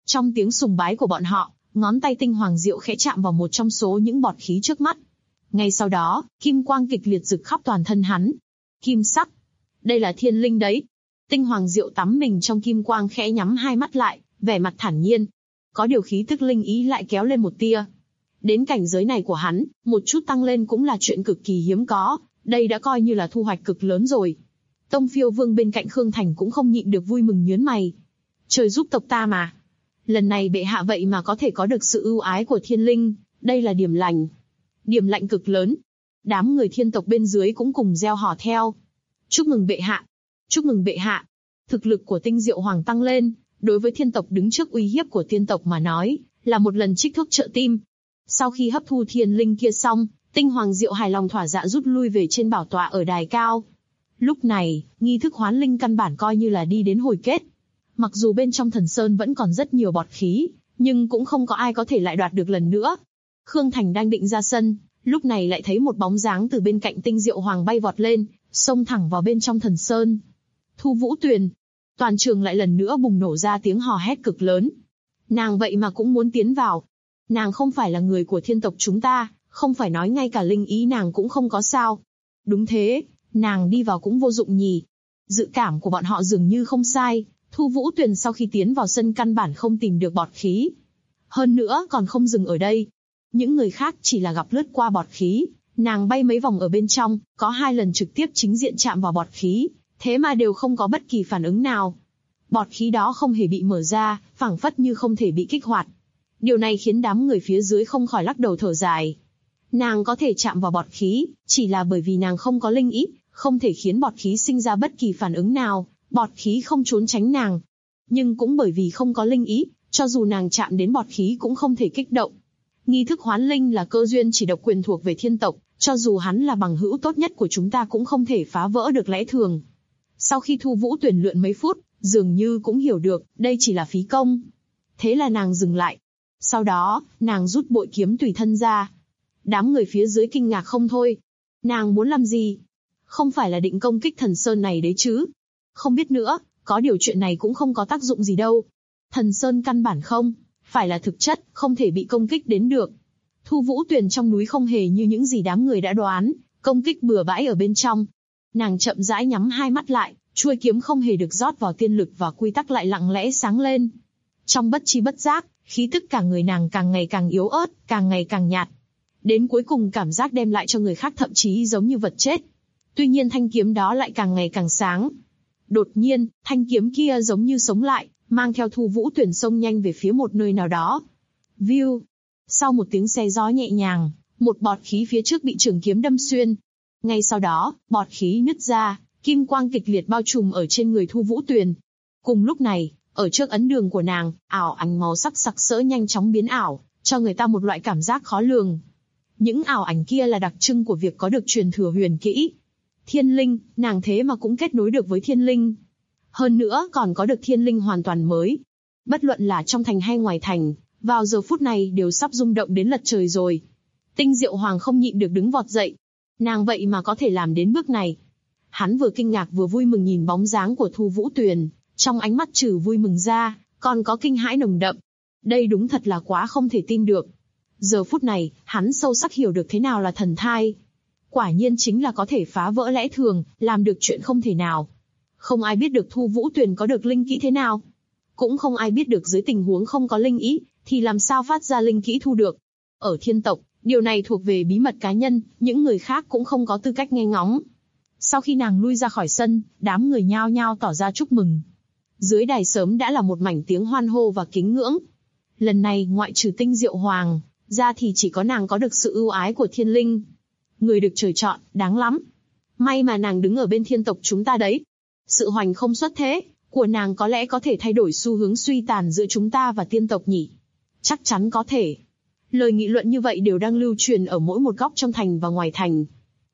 Trong tiếng sùng bái của bọn họ, ngón tay tinh hoàng diệu khẽ chạm vào một trong số những bọt khí trước mắt. Ngay sau đó, kim quang kịch liệt rực khắp toàn thân hắn. Kim sắc. Đây là thiên linh đấy. Tinh hoàng diệu tắm mình trong kim quang khẽ nhắm hai mắt lại, vẻ mặt thản nhiên. Có điều khí tức linh ý lại kéo lên một tia. Đến cảnh giới này của hắn, một chút tăng lên cũng là chuyện cực kỳ hiếm có, đây đã coi như là thu hoạch cực lớn rồi. Tông Phiêu Vương bên cạnh Khương Thành cũng không nhịn được vui mừng nhớn mày. Trời giúp tộc ta mà. Lần này bệ hạ vậy mà có thể có được sự ưu ái của thiên linh, đây là điểm lành. Điểm lạnh cực lớn. Đám người thiên tộc bên dưới cũng cùng reo hò theo. Chúc mừng bệ hạ. Chúc mừng bệ hạ. Thực lực của Tinh Diệu Hoàng tăng lên, đối với thiên tộc đứng trước uy hiếp của tiên tộc mà nói, là một lần trích thuốc trợ tim. Sau khi hấp thu thiên linh kia xong, Tinh Hoàng Diệu hài lòng thỏa dạ rút lui về trên bảo tọa ở đài cao. Lúc này, nghi thức hoán linh căn bản coi như là đi đến hồi kết. Mặc dù bên trong thần sơn vẫn còn rất nhiều bọt khí, nhưng cũng không có ai có thể lại đoạt được lần nữa. Khương Thành đang định ra sân, lúc này lại thấy một bóng dáng từ bên cạnh Tinh Diệu Hoàng bay vọt lên, xông thẳng vào bên trong thần sơn. Thu Vũ Tuyền. Toàn trường lại lần nữa bùng nổ ra tiếng hò hét cực lớn. Nàng vậy mà cũng muốn tiến vào. Nàng không phải là người của thiên tộc chúng ta, không phải nói ngay cả linh ý nàng cũng không có sao. Đúng thế, nàng đi vào cũng vô dụng nhỉ. Dự cảm của bọn họ dường như không sai, Thu Vũ Tuyền sau khi tiến vào sân căn bản không tìm được bọt khí. Hơn nữa còn không dừng ở đây. Những người khác chỉ là gặp lướt qua bọt khí, nàng bay mấy vòng ở bên trong, có 2 lần trực tiếp chính diện chạm vào bọt khí, thế mà đều không có bất kỳ phản ứng nào. Bọt khí đó không hề bị mở ra, phảng phất như không thể bị kích hoạt. Điều này khiến đám người phía dưới không khỏi lắc đầu thở dài. Nàng có thể chạm vào bọt khí, chỉ là bởi vì nàng không có linh ý, không thể khiến bọt khí sinh ra bất kỳ phản ứng nào, bọt khí không trốn tránh nàng. Nhưng cũng bởi vì không có linh ý, cho dù nàng chạm đến bọt khí cũng không thể kích động. Nghi thức hoán linh là cơ duyên chỉ độc quyền thuộc về thiên tộc, cho dù hắn là bằng hữu tốt nhất của chúng ta cũng không thể phá vỡ được lẽ thường. Sau khi Thu Vũ Tuyền luyện mấy phút, dường như cũng hiểu được, đây chỉ là phí công. Thế là nàng dừng lại. Sau đó, nàng rút bội kiếm tùy thân ra. Đám người phía dưới kinh ngạc không thôi. Nàng muốn làm gì? Không phải là định công kích thần sơn này đấy chứ? Không biết nữa, có điều chuyện này cũng không có tác dụng gì đâu. Thần sơn căn bản không phải là thực chất, không thể bị công kích đến được. Thu Vũ Tuyền trong núi không hề như những gì đám người đã đoán, công kích bừa bãi ở bên trong. Nàng chậm rãi nhắm hai mắt lại, chuôi kiếm không hề được rót vào tiên lực và quy tắc lại lặng lẽ sáng lên. Trong bất chi bất giác, khí tức cả người nàng càng ngày càng yếu ớt, càng ngày càng nhạt. Đến cuối cùng cảm giác đem lại cho người khác thậm chí giống như vật chết. Tuy nhiên thanh kiếm đó lại càng ngày càng sáng. Đột nhiên, thanh kiếm kia giống như sống lại, mang theo Thu Vũ Tuyền xông nhanh về phía một nơi nào đó. View. Sau một tiếng xe gió nhẹ nhàng, một bọt khí phía trước bị trường kiếm đâm xuyên. Ngay sau đó, bọt khí nứt ra, kim quang kịch liệt bao trùm ở trên người Thu Vũ Tuyền. Cùng lúc này, ở trước ấn đường của nàng, ảo ảnh màu sắc sặc sỡ nhanh chóng biến ảo, cho người ta một loại cảm giác khó lường. Những ảo ảnh kia là đặc trưng của việc có được truyền thừa huyền kỹ. Thiên linh, nàng thế mà cũng kết nối được với thiên linh. Hơn nữa còn có được thiên linh hoàn toàn mới. Bất luận là trong thành hay ngoài thành, vào giờ phút này đều sắp rung động đến lật trời rồi. Tinh Diệu Hoàng không nhịn được đứng vọt dậy. Nàng vậy mà có thể làm đến bước này. Hắn vừa kinh ngạc vừa vui mừng nhìn bóng dáng của Thu Vũ Tuyền, trong ánh mắt trừ vui mừng ra, còn có kinh hãi nồng đậm. Đây đúng thật là quá không thể tin được. Giờ phút này, hắn sâu sắc hiểu được thế nào là thần thai. Quả nhiên chính là có thể phá vỡ lẽ thường, làm được chuyện không thể nào. Không ai biết được Thu Vũ Tuyền có được linh kỹ thế nào. Cũng không ai biết được dưới tình huống không có linh ý, thì làm sao phát ra linh kỹ thu được. Ở thiên tộc, điều này thuộc về bí mật cá nhân, những người khác cũng không có tư cách nghe ngóng. Sau khi nàng lui ra khỏi sân, đám người nhao nhao tỏ ra chúc mừng. Dưới đài sớm đã là một mảnh tiếng hoan hô và kính ngưỡng. Lần này ngoại trừ Tinh Diệu Hoàng ra thì chỉ có nàng có được sự ưu ái của thiên linh. Người được trời chọn, đáng lắm. May mà nàng đứng ở bên thiên tộc chúng ta đấy. Sự hoành không xuất thế của nàng có lẽ có thể thay đổi xu hướng suy tàn giữa chúng ta và tiên tộc nhỉ? Chắc chắn có thể. Lời nghị luận như vậy đều đang lưu truyền ở mỗi một góc trong thành và ngoài thành.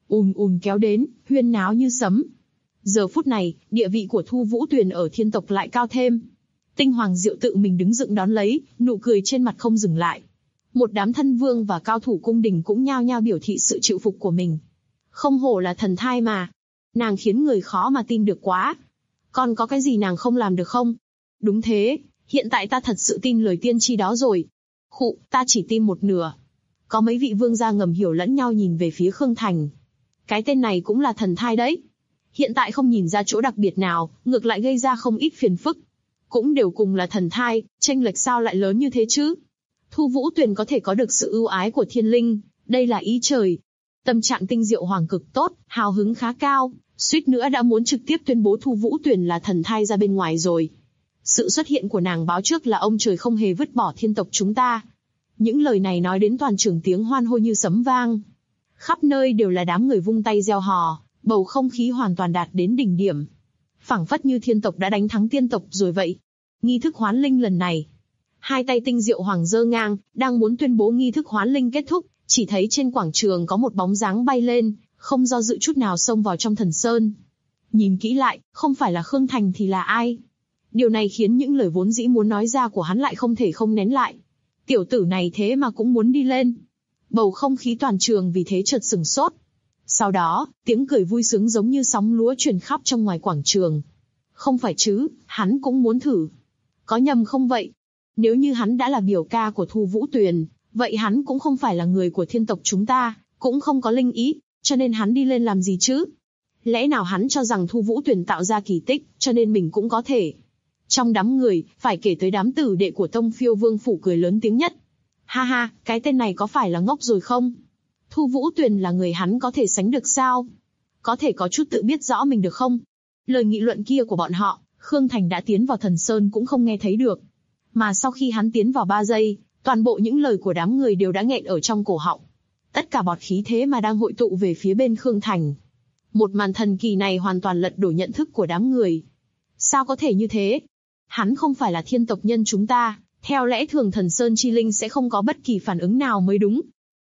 Kéo đến, huyên náo như sấm. Giờ phút này, địa vị của Thu Vũ Tuyền ở thiên tộc lại cao thêm. Tinh Hoàng Diệu tự mình đứng dựng đón lấy, nụ cười trên mặt không dừng lại. Một đám thân vương và cao thủ cung đình cũng nhao nhao biểu thị sự chịu phục của mình. Không hổ là thần thai mà. Nàng khiến người khó mà tin được quá. Còn có cái gì nàng không làm được không? Đúng thế, Hiện tại ta thật sự tin lời tiên tri đó rồi. Khụ, ta chỉ tin một nửa. Có mấy vị vương gia ngầm hiểu lẫn nhau nhìn về phía Khương Thành. Cái tên này cũng là thần thai đấy. Hiện tại không nhìn ra chỗ đặc biệt nào, ngược lại gây ra không ít phiền phức. Cũng đều cùng là thần thai, chênh lệch sao lại lớn như thế chứ? Thu Vũ Tuyền có thể có được sự ưu ái của thiên linh, đây là ý trời. Tâm trạng Tinh Diệu Hoàng cực tốt, hào hứng khá cao, suýt nữa đã muốn trực tiếp tuyên bố Thu Vũ Tuyền là thần thai ra bên ngoài rồi. Sự xuất hiện của nàng báo trước là ông trời không hề vứt bỏ thiên tộc chúng ta. Những lời này nói đến toàn trường tiếng hoan hô như sấm vang. Khắp nơi đều là đám người vung tay reo hò, bầu không khí hoàn toàn đạt đến đỉnh điểm. Phảng phất như thiên tộc đã đánh thắng tiên tộc rồi vậy. Nghi thức hoán linh lần này, hai tay Tinh Diệu Hoàng giơ ngang, đang muốn tuyên bố nghi thức hoán linh kết thúc, chỉ thấy trên quảng trường có một bóng dáng bay lên, không do dự chút nào xông vào trong thần sơn. Nhìn kỹ lại, không phải là Khương Thành thì là ai? Điều này khiến những lời vốn dĩ muốn nói ra của hắn lại không thể không nén lại. Tiểu tử này thế mà cũng muốn đi lên. Bầu không khí toàn trường vì thế chợt sửng sốt. Sau đó, tiếng cười vui sướng giống như sóng lúa truyền khắp trong ngoài quảng trường. Không phải chứ, hắn cũng muốn thử. Có nhầm không vậy? Nếu như hắn đã là biểu ca của Thu Vũ Tuyền, vậy hắn cũng không phải là người của thiên tộc chúng ta, cũng không có linh ý, cho nên hắn đi lên làm gì chứ? Lẽ nào hắn cho rằng Thu Vũ Tuyền tạo ra kỳ tích, cho nên mình cũng có thể? Trong đám người, phải kể tới đám tử đệ của Tông Phiêu Vương phủ cười lớn tiếng nhất. Ha ha, cái tên này có phải là ngốc rồi không? Thu Vũ Tuyền là người hắn có thể sánh được sao? Có thể có chút tự biết rõ mình được không? Lời nghị luận kia của bọn họ, Khương Thành đã tiến vào thần sơn cũng không nghe thấy được. Mà sau khi hắn tiến vào 3 giây, toàn bộ những lời của đám người đều đã nghẹn ở trong cổ họng. Tất cả bọt khí thế mà đang hội tụ về phía bên Khương Thành. Một màn thần kỳ này hoàn toàn lật đổ nhận thức của đám người. Sao có thể như thế? Hắn không phải là thiên tộc nhân chúng ta, theo lẽ thường thần sơn chi linh sẽ không có bất kỳ phản ứng nào mới đúng.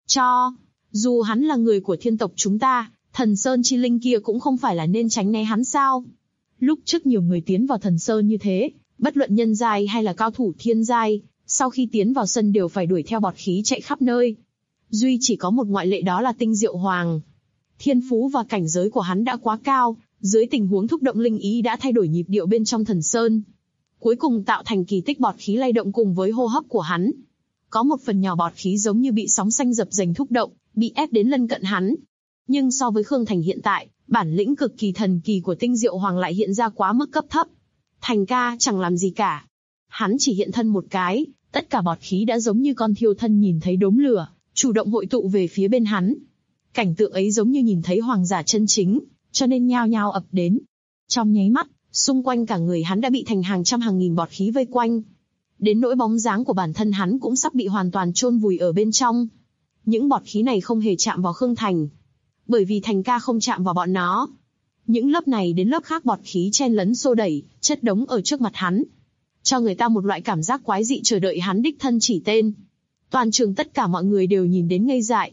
Dù hắn là người của thiên tộc chúng ta, thần sơn chi linh kia cũng không phải là nên tránh né hắn sao? Lúc trước nhiều người tiến vào thần sơn như thế, bất luận nhân giai hay là cao thủ thiên giai, sau khi tiến vào sân đều phải đuổi theo bọt khí chạy khắp nơi. Duy chỉ có một ngoại lệ đó là Tinh Diệu Hoàng. Thiên phú và cảnh giới của hắn đã quá cao, dưới tình huống thúc động linh ý đã thay đổi nhịp điệu bên trong thần sơn. Cuối cùng tạo thành kỳ tích bọt khí lay động cùng với hô hấp của hắn. Có một phần nhỏ bọt khí giống như bị sóng xanh dập dềnh thúc động, bị ép đến lân cận hắn. Nhưng so với Khương Thành hiện tại, bản lĩnh cực kỳ thần kỳ của Tinh Diệu Hoàng lại hiện ra quá mức cấp thấp. Thành ca chẳng làm gì cả. Hắn chỉ hiện thân một cái, tất cả bọt khí đã giống như con thiêu thân nhìn thấy đốm lửa, chủ động hội tụ về phía bên hắn. Cảnh tượng ấy giống như nhìn thấy hoàng giả chân chính, cho nên nhao nhao ập đến. Trong nháy mắt, xung quanh cả người hắn đã bị thành hàng trăm hàng nghìn bọt khí vây quanh. Đến nỗi bóng dáng của bản thân hắn cũng sắp bị hoàn toàn chôn vùi ở bên trong. Những bọt khí này không hề chạm vào Khương Thành, bởi vì Thành ca không chạm vào bọn nó. Những lớp này đến lớp khác bọt khí chen lấn xô đẩy, chất đống ở trước mặt hắn, cho người ta một loại cảm giác quái dị chờ đợi hắn đích thân chỉ tên. Toàn trường tất cả mọi người đều nhìn đến ngây dại.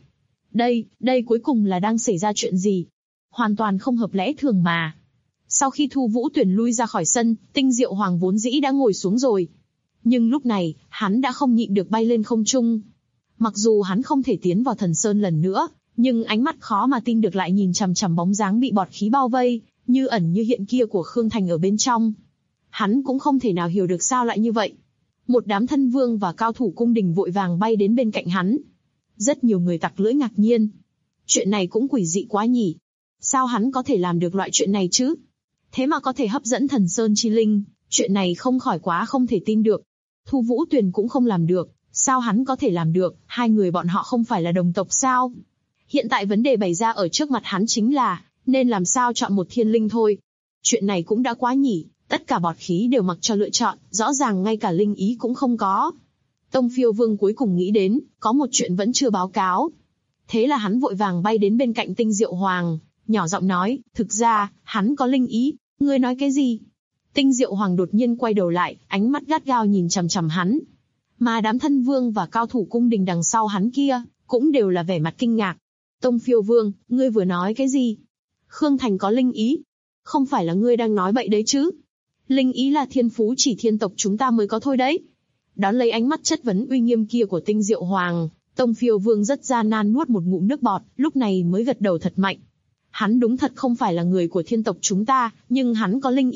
Đây cuối cùng là đang xảy ra chuyện gì? Hoàn toàn không hợp lẽ thường mà. Sau khi Thu Vũ Tuyền lui ra khỏi sân, Tinh Diệu Hoàng vốn dĩ đã ngồi xuống rồi. Nhưng lúc này, hắn đã không nhịn được bay lên không trung. Mặc dù hắn không thể tiến vào thần sơn lần nữa, nhưng ánh mắt khó mà tin được lại nhìn chằm chằm bóng dáng bị bọt khí bao vây, như ẩn như hiện kia của Khương Thành ở bên trong. Hắn cũng không thể nào hiểu được sao lại như vậy. Một đám thân vương và cao thủ cung đình vội vàng bay đến bên cạnh hắn. Rất nhiều người tặc lưỡi ngạc nhiên. Chuyện này cũng quỷ dị quá nhỉ. Sao hắn có thể làm được loại chuyện này chứ? Thế mà có thể hấp dẫn thần sơn chi linh, chuyện này không khỏi quá không thể tin được. Thu Vũ Tuyền cũng không làm được, sao hắn có thể làm được, hai người bọn họ không phải là đồng tộc sao? Hiện tại vấn đề bày ra ở trước mặt hắn chính là, nên làm sao chọn một thiên linh thôi. Chuyện này cũng đã quá nhỉ, tất cả bọt khí đều mặc cho lựa chọn, rõ ràng ngay cả linh ý cũng không có. Tông Phiêu Vương cuối cùng nghĩ đến, có một chuyện vẫn chưa báo cáo. Thế là hắn vội vàng bay đến bên cạnh Tinh Diệu Hoàng, nhỏ giọng nói, thực ra, hắn có linh ý, ngươi nói cái gì? Tinh Diệu Hoàng đột nhiên quay đầu lại, ánh mắt gắt gao nhìn chằm chằm hắn. Mà đám thân vương và cao thủ cung đình đằng sau hắn kia, cũng đều là vẻ mặt kinh ngạc. Tông Phiêu Vương, ngươi vừa nói cái gì? Khương Thành có linh ý? Không phải là ngươi đang nói bậy đấy chứ? Linh ý là thiên phú chỉ thiên tộc chúng ta mới có thôi đấy. Đón lấy ánh mắt chất vấn uy nghiêm kia của Tinh Diệu Hoàng, Tông Phiêu Vương rất gian nan nuốt một ngụm nước bọt, lúc này mới gật đầu thật mạnh. Hắn đúng thật không phải là người của thiên tộc chúng ta, nhưng hắn có linh ý.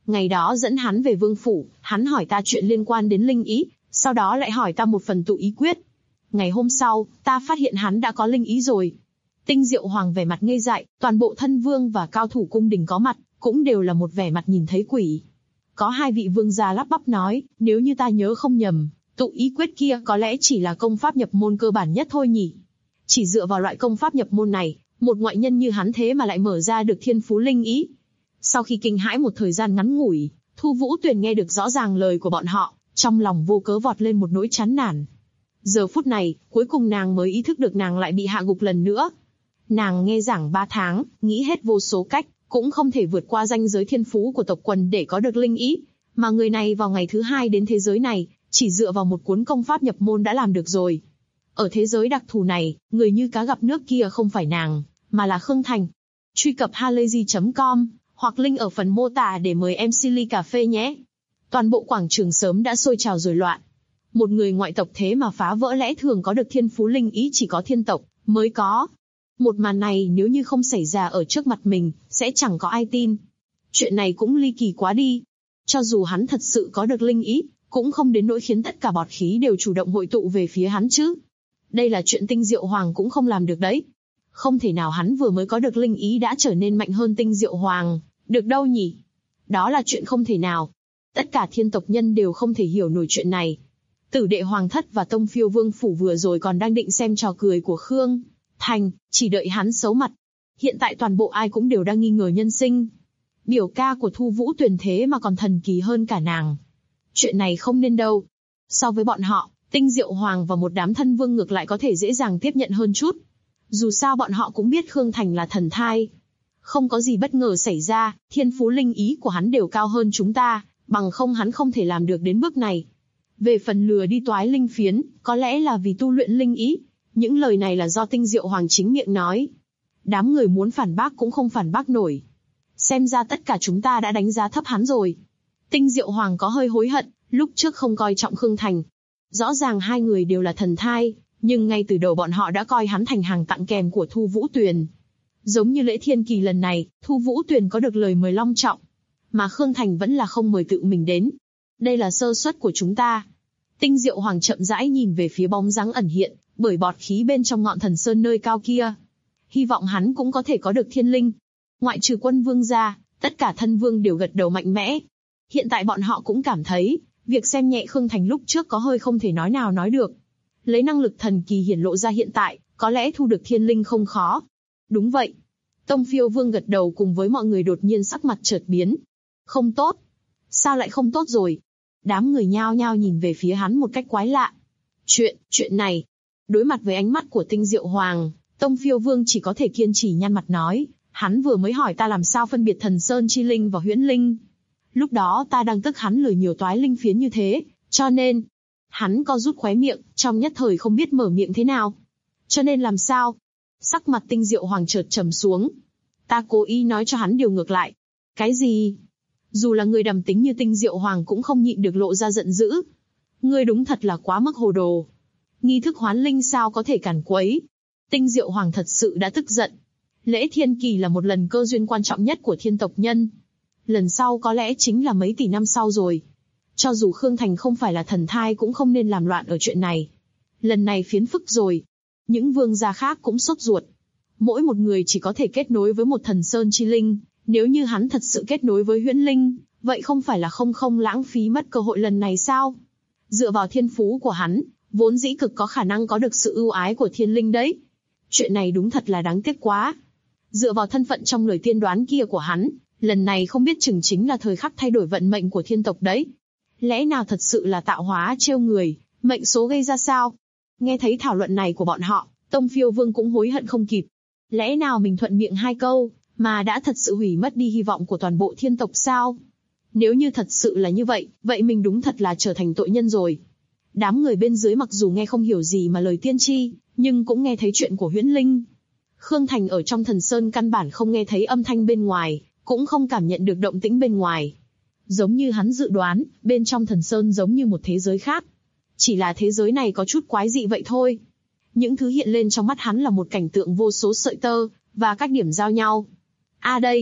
Ngày đó dẫn hắn về vương phủ, hắn hỏi ta chuyện liên quan đến linh ý, sau đó lại hỏi ta một phần tụ ý quyết. Ngày hôm sau, ta phát hiện hắn đã có linh ý rồi. Tinh Diệu Hoàng vẻ mặt ngây dại, toàn bộ thân vương và cao thủ cung đình có mặt, cũng đều là một vẻ mặt nhìn thấy quỷ. Có hai vị vương gia lắp bắp nói, nếu như ta nhớ không nhầm, tụ ý quyết kia có lẽ chỉ là công pháp nhập môn cơ bản nhất thôi nhỉ. Chỉ dựa vào loại công pháp nhập môn này, một ngoại nhân như hắn thế mà lại mở ra được thiên phú linh ý. Sau khi kinh hãi một thời gian ngắn ngủi, Thu Vũ Tuyền nghe được rõ ràng lời của bọn họ, trong lòng vô cớ vọt lên một nỗi chán nản. Giờ phút này, cuối cùng nàng mới ý thức được nàng lại bị hạ gục lần nữa. Nàng nghe giảng 3 tháng, nghĩ hết vô số cách, cũng không thể vượt qua ranh giới thiên phú của tộc quần để có được linh ý. Mà người này vào ngày thứ 2 đến thế giới này, chỉ dựa vào một cuốn công pháp nhập môn đã làm được rồi. Ở thế giới đặc thù này, người như cá gặp nước kia không phải nàng, mà là Khương Thành. Truy cập halayzi.com, hoặc link ở phần mô tả để mời em Silly cà phê nhé. Toàn bộ quảng trường sớm đã sôi trào rồi loạn. Một người ngoại tộc thế mà phá vỡ lẽ thường có được thiên phú linh ý chỉ có thiên tộc mới có. Một màn này nếu như không xảy ra ở trước mặt mình, sẽ chẳng có ai tin. Chuyện này cũng ly kỳ quá đi. Cho dù hắn thật sự có được linh ý, cũng không đến nỗi khiến tất cả bọt khí đều chủ động hội tụ về phía hắn chứ. Đây là chuyện Tinh Diệu Hoàng cũng không làm được đấy. Không thể nào hắn vừa mới có được linh ý đã trở nên mạnh hơn Tinh Diệu Hoàng, được đâu nhỉ? Đó là chuyện không thể nào. Tất cả thiên tộc nhân đều không thể hiểu nổi chuyện này. Tử đệ Hoàng thất và Tông Phiêu Vương phủ vừa rồi còn đang định xem trò cười của Khương Thành, chỉ đợi hắn xấu mặt. Hiện tại toàn bộ ai cũng đều đang nghi ngờ nhân sinh. Biểu ca của Thu Vũ Tuyền thế mà còn thần kỳ hơn cả nàng. Chuyện này không nên đâu. So với bọn họ, Tinh Diệu Hoàng và một đám thân vương ngược lại có thể dễ dàng tiếp nhận hơn chút. Dù sao bọn họ cũng biết Khương Thành là thần thai. Không có gì bất ngờ xảy ra, thiên phú linh ý của hắn đều cao hơn chúng ta, bằng không hắn không thể làm được đến bước này. Về phần lừa đi toái linh phiến, có lẽ là vì tu luyện linh ý. Những lời này là do Tinh Diệu Hoàng chính miệng nói. Đám người muốn phản bác cũng không phản bác nổi. Xem ra tất cả chúng ta đã đánh giá thấp hắn rồi. Tinh Diệu Hoàng có hơi hối hận, lúc trước không coi trọng Khương Thành. Rõ ràng hai người đều là thần thai, nhưng ngay từ đầu bọn họ đã coi hắn thành hàng tặng kèm của Thu Vũ Tuyền. Giống như lễ thiên kỳ lần này, Thu Vũ Tuyền có được lời mời long trọng, mà Khương Thành vẫn là không mời tự mình đến. Đây là sơ suất của chúng ta. Tinh Diệu Hoàng chậm rãi nhìn về phía bóng dáng ẩn hiện bởi bọt khí bên trong ngọn thần sơn nơi cao kia. Hy vọng hắn cũng có thể có được thiên linh. Ngoại trừ Quân Vương ra, tất cả thân vương đều gật đầu mạnh mẽ. Hiện tại bọn họ cũng cảm thấy, việc xem nhẹ Khương Thành lúc trước có hơi không thể nói nào nói được. Lấy năng lực thần kỳ hiển lộ ra hiện tại, có lẽ thu được thiên linh không khó. Đúng vậy. Tông Phiêu Vương gật đầu cùng với mọi người đột nhiên sắc mặt chợt biến. Không tốt. Sao lại không tốt rồi? Đám người nhao nhao nhìn về phía hắn một cách quái lạ. Chuyện này. Đối mặt với ánh mắt của Tinh Diệu Hoàng, Tông Phiêu Vương chỉ có thể kiên trì nhăn mặt nói, hắn vừa mới hỏi ta làm sao phân biệt thần sơn chi linh và huyễn linh. Lúc đó ta đang tức hắn lười nhiều toái linh phiến như thế, cho nên, hắn co rút khóe miệng, trong nhất thời không biết mở miệng thế nào. Cho nên làm sao? Sắc mặt Tinh Diệu Hoàng chợt trầm xuống. Ta cố ý nói cho hắn điều ngược lại. Cái gì? Dù là người đàm tính như Tinh Diệu Hoàng cũng không nhịn được lộ ra giận dữ. Ngươi đúng thật là quá mức hồ đồ. Nghi thức hoán linh sao có thể cản quấy? Tinh Diệu Hoàng thật sự đã tức giận. Lễ thiên kỳ là một lần cơ duyên quan trọng nhất của thiên tộc nhân. Lần sau có lẽ chính là mấy tỷ năm sau rồi. Cho dù Khương Thành không phải là thần thai cũng không nên làm loạn ở chuyện này. Lần này phiến phức rồi. Những vương gia khác cũng sốt ruột. Mỗi một người chỉ có thể kết nối với một thần sơn chi linh. Nếu như hắn thật sự kết nối với huyễn linh, vậy không phải là không lãng phí mất cơ hội lần này sao? Dựa vào thiên phú của hắn, vốn dĩ cực có khả năng có được sự ưu ái của thiên linh đấy. Chuyện này đúng thật là đáng tiếc quá. Dựa vào thân phận trong lời tiên đoán kia của hắn, lần này không biết chừng chính là thời khắc thay đổi vận mệnh của thiên tộc đấy. Lẽ nào thật sự là tạo hóa trêu người, mệnh số gây ra sao? Nghe thấy thảo luận này của bọn họ, Tông Phiêu Vương cũng hối hận không kịp. Lẽ nào mình thuận miệng hai câu, mà đã thật sự hủy mất đi hy vọng của toàn bộ thiên tộc sao? Nếu như thật sự là như vậy, vậy mình đúng thật là trở thành tội nhân rồi. Đám người bên dưới mặc dù nghe không hiểu gì mà lời tiên tri, nhưng cũng nghe thấy chuyện của huyễn linh. Khương Thành ở trong thần sơn căn bản không nghe thấy âm thanh bên ngoài, cũng không cảm nhận được động tĩnh bên ngoài. Giống như hắn dự đoán, bên trong thần sơn giống như một thế giới khác. Chỉ là thế giới này có chút quái dị vậy thôi. Những thứ hiện lên trong mắt hắn là một cảnh tượng vô số sợi tơ, và các điểm giao nhau. Đây,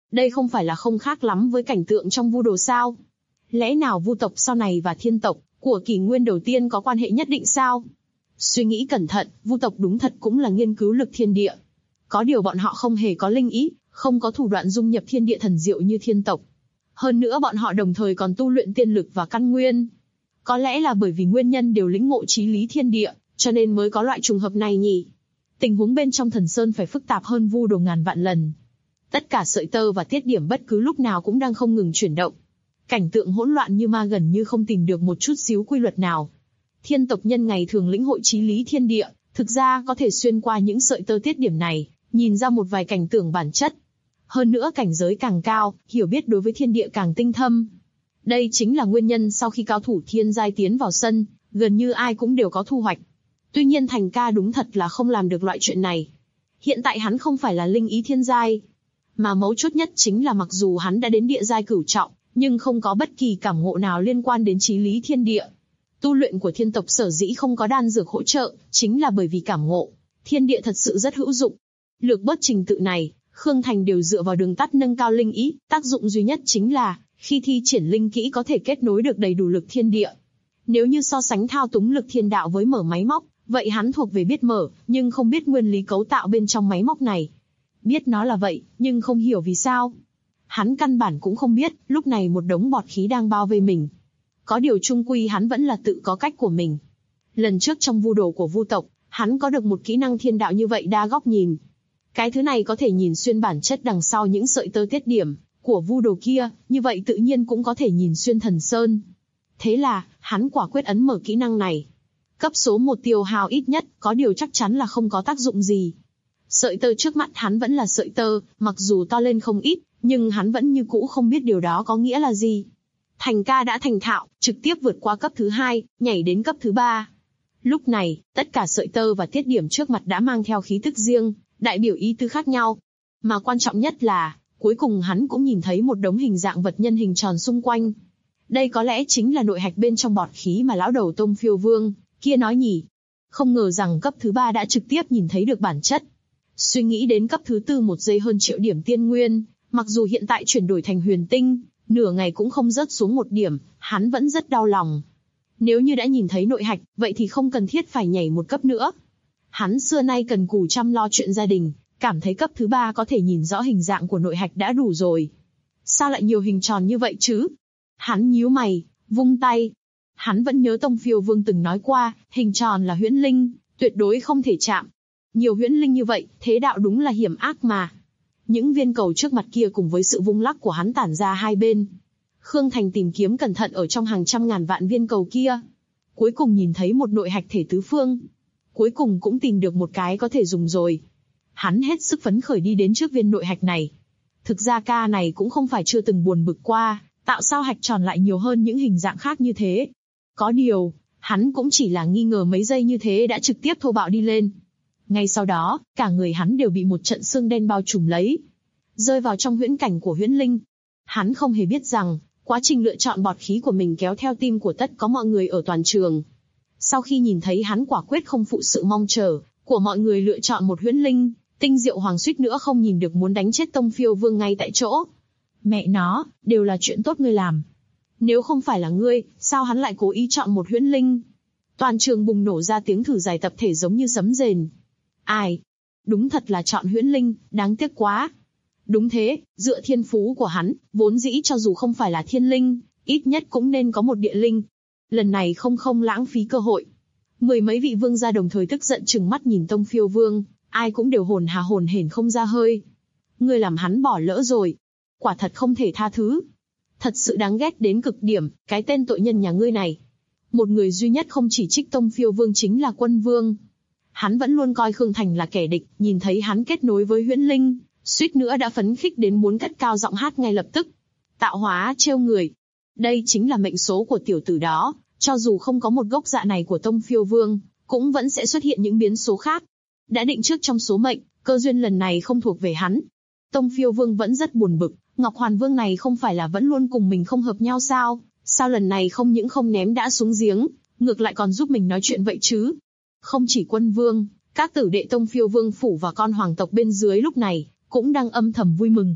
Đây không phải là không khác lắm với cảnh tượng trong Vu Đồ sao? Lẽ nào Vu tộc sau này và Thiên tộc của kỷ nguyên đầu tiên có quan hệ nhất định sao? Suy nghĩ cẩn thận, Vu tộc đúng thật cũng là nghiên cứu lực thiên địa. Có điều bọn họ không hề có linh ý, không có thủ đoạn dung nhập thiên địa thần diệu như Thiên tộc. Hơn nữa bọn họ đồng thời còn tu luyện tiên lực và căn nguyên. Có lẽ là bởi vì nguyên nhân đều lĩnh ngộ chí lý thiên địa, cho nên mới có loại trùng hợp này nhỉ. Tình huống bên trong Thần Sơn phải phức tạp hơn Vu Đồ ngàn vạn lần. Tất cả sợi tơ và tiết điểm bất cứ lúc nào cũng đang không ngừng chuyển động. Cảnh tượng hỗn loạn như ma, gần như không tìm được một chút xíu quy luật nào. Thiên tộc nhân ngày thường lĩnh hội chí lý thiên địa, thực ra có thể xuyên qua những sợi tơ tiết điểm này, nhìn ra một vài cảnh tượng bản chất. Hơn nữa cảnh giới càng cao, hiểu biết đối với thiên địa càng tinh thâm. Đây chính là nguyên nhân sau khi cao thủ thiên giai tiến vào sân, gần như ai cũng đều có thu hoạch. Tuy nhiên Thành ca đúng thật là không làm được loại chuyện này. Hiện tại hắn không phải là linh ý thiên giai, mà mấu chốt nhất chính là mặc dù hắn đã đến địa giai cửu trọng, nhưng không có bất kỳ cảm ngộ nào liên quan đến chí lý thiên địa. Tu luyện của thiên tộc sở dĩ không có đan dược hỗ trợ, chính là bởi vì cảm ngộ thiên địa thật sự rất hữu dụng. Lược bớt trình tự này, Khương Thành đều dựa vào đường tắt nâng cao linh ý, tác dụng duy nhất chính là khi thi triển linh kỹ có thể kết nối được đầy đủ lực thiên địa. Nếu như so sánh thao túng lực thiên đạo với mở máy móc, vậy hắn thuộc về biết mở, nhưng không biết nguyên lý cấu tạo bên trong máy móc này. Biết nó là vậy, nhưng không hiểu vì sao. Hắn căn bản cũng không biết, lúc này một đống bọt khí đang bao vây mình. Có điều chung quy hắn vẫn là tự có cách của mình. Lần trước trong Vu Đồ của Vu tộc, hắn có được một kỹ năng thiên đạo như vậy đa góc nhìn. Cái thứ này có thể nhìn xuyên bản chất đằng sau những sợi tơ tiết điểm của Vu Đồ kia, như vậy tự nhiên cũng có thể nhìn xuyên Thần Sơn. Thế là, hắn quả quyết ấn mở kỹ năng này. Cấp số 1 tiêu hao ít nhất, có điều chắc chắn là không có tác dụng gì. Sợi tơ trước mắt hắn vẫn là sợi tơ, mặc dù to lên không ít, nhưng hắn vẫn như cũ không biết điều đó có nghĩa là gì. Thành ca đã thành thạo, trực tiếp vượt qua cấp thứ 2, nhảy đến cấp thứ 3. Lúc này, tất cả sợi tơ và tiết điểm trước mặt đã mang theo khí tức riêng, đại biểu ý tứ khác nhau. Mà quan trọng nhất là, cuối cùng hắn cũng nhìn thấy một đống hình dạng vật nhân hình tròn xung quanh. Đây có lẽ chính là nội hạch bên trong bọt khí mà lão đầu Tông Phiêu Vương kia nói nhỉ. Không ngờ rằng cấp thứ 3 đã trực tiếp nhìn thấy được bản chất. Suy nghĩ đến cấp thứ 4 1 giây hơn triệu điểm tiên nguyên, mặc dù hiện tại chuyển đổi thành huyền tinh, nửa ngày cũng không rớt xuống một điểm, hắn vẫn rất đau lòng. Nếu như đã nhìn thấy nội hạch, vậy thì không cần thiết phải nhảy một cấp nữa. Hắn xưa nay cần cù chăm lo chuyện gia đình, cảm thấy cấp thứ 3 có thể nhìn rõ hình dạng của nội hạch đã đủ rồi. Sao lại nhiều hình tròn như vậy chứ? Hắn nhíu mày, vung tay. Hắn vẫn nhớ Tông Phiêu Vương từng nói qua, hình tròn là huyễn linh, tuyệt đối không thể chạm. Nhiều huyễn linh như vậy, thế đạo đúng là hiểm ác mà. Những viên cầu trước mặt kia cùng với sự vung lắc của hắn tản ra hai bên. Khương Thành tìm kiếm cẩn thận ở trong hàng trăm ngàn vạn viên cầu kia. Cuối cùng nhìn thấy một nội hạch thể tứ phương. Cuối cùng cũng tìm được một cái có thể dùng rồi. Hắn hết sức phấn khởi đi đến trước viên nội hạch này. Thực ra ca này cũng không phải chưa từng buồn bực qua, tạo sao hạch tròn lại nhiều hơn những hình dạng khác như thế. Có điều, hắn cũng chỉ là nghi ngờ mấy giây như thế đã trực tiếp thô bạo đi lên. Ngay sau đó, cả người hắn đều bị một trận sương đen bao trùm lấy. Rơi vào trong huyễn cảnh của huyễn linh. Hắn không hề biết rằng, quá trình lựa chọn bọt khí của mình kéo theo tim của tất có mọi người ở toàn trường. Sau khi nhìn thấy hắn quả quyết không phụ sự mong chờ của mọi người lựa chọn một huyễn linh, Tinh Diệu Hoàng suýt nữa không nhìn được muốn đánh chết Tông Phiêu Vương ngay tại chỗ. Mẹ nó, đều là chuyện tốt ngươi làm. Nếu không phải là ngươi, sao hắn lại cố ý chọn một huyễn linh? Toàn trường bùng nổ ra tiếng thử dài tập thể giống như sấm rền. Ai? Đúng thật là chọn huyễn linh, đáng tiếc quá. Đúng thế, dựa thiên phú của hắn, vốn dĩ cho dù không phải là thiên linh, ít nhất cũng nên có một địa linh. Lần này không lãng phí cơ hội. Mười mấy vị vương gia đồng thời tức giận trừng mắt nhìn Tông Phiêu Vương, ai cũng đều hồn hển không ra hơi. Ngươi làm hắn bỏ lỡ rồi. Quả thật không thể tha thứ. Thật sự đáng ghét đến cực điểm, cái tên tội nhân nhà ngươi này. Một người duy nhất không chỉ trích Tông Phiêu Vương chính là Quân Vương. Hắn vẫn luôn coi Khương Thành là kẻ địch, nhìn thấy hắn kết nối với huyễn linh, suýt nữa đã phấn khích đến muốn cất cao giọng hát ngay lập tức. Tạo hóa trêu người. Đây chính là mệnh số của tiểu tử đó, cho dù không có một gốc dạ này của Tông Phiêu Vương, cũng vẫn sẽ xuất hiện những biến số khác. Đã định trước trong số mệnh, cơ duyên lần này không thuộc về hắn. Tông Phiêu Vương vẫn rất buồn bực, Ngọc Hoàn Vương này không phải là vẫn luôn cùng mình không hợp nhau sao? Sao lần này không những không ném đã xuống giếng, ngược lại còn giúp mình nói chuyện vậy chứ? Không chỉ Quân Vương, các tử đệ Tông Phiêu Vương phủ và con hoàng tộc bên dưới lúc này cũng đang âm thầm vui mừng.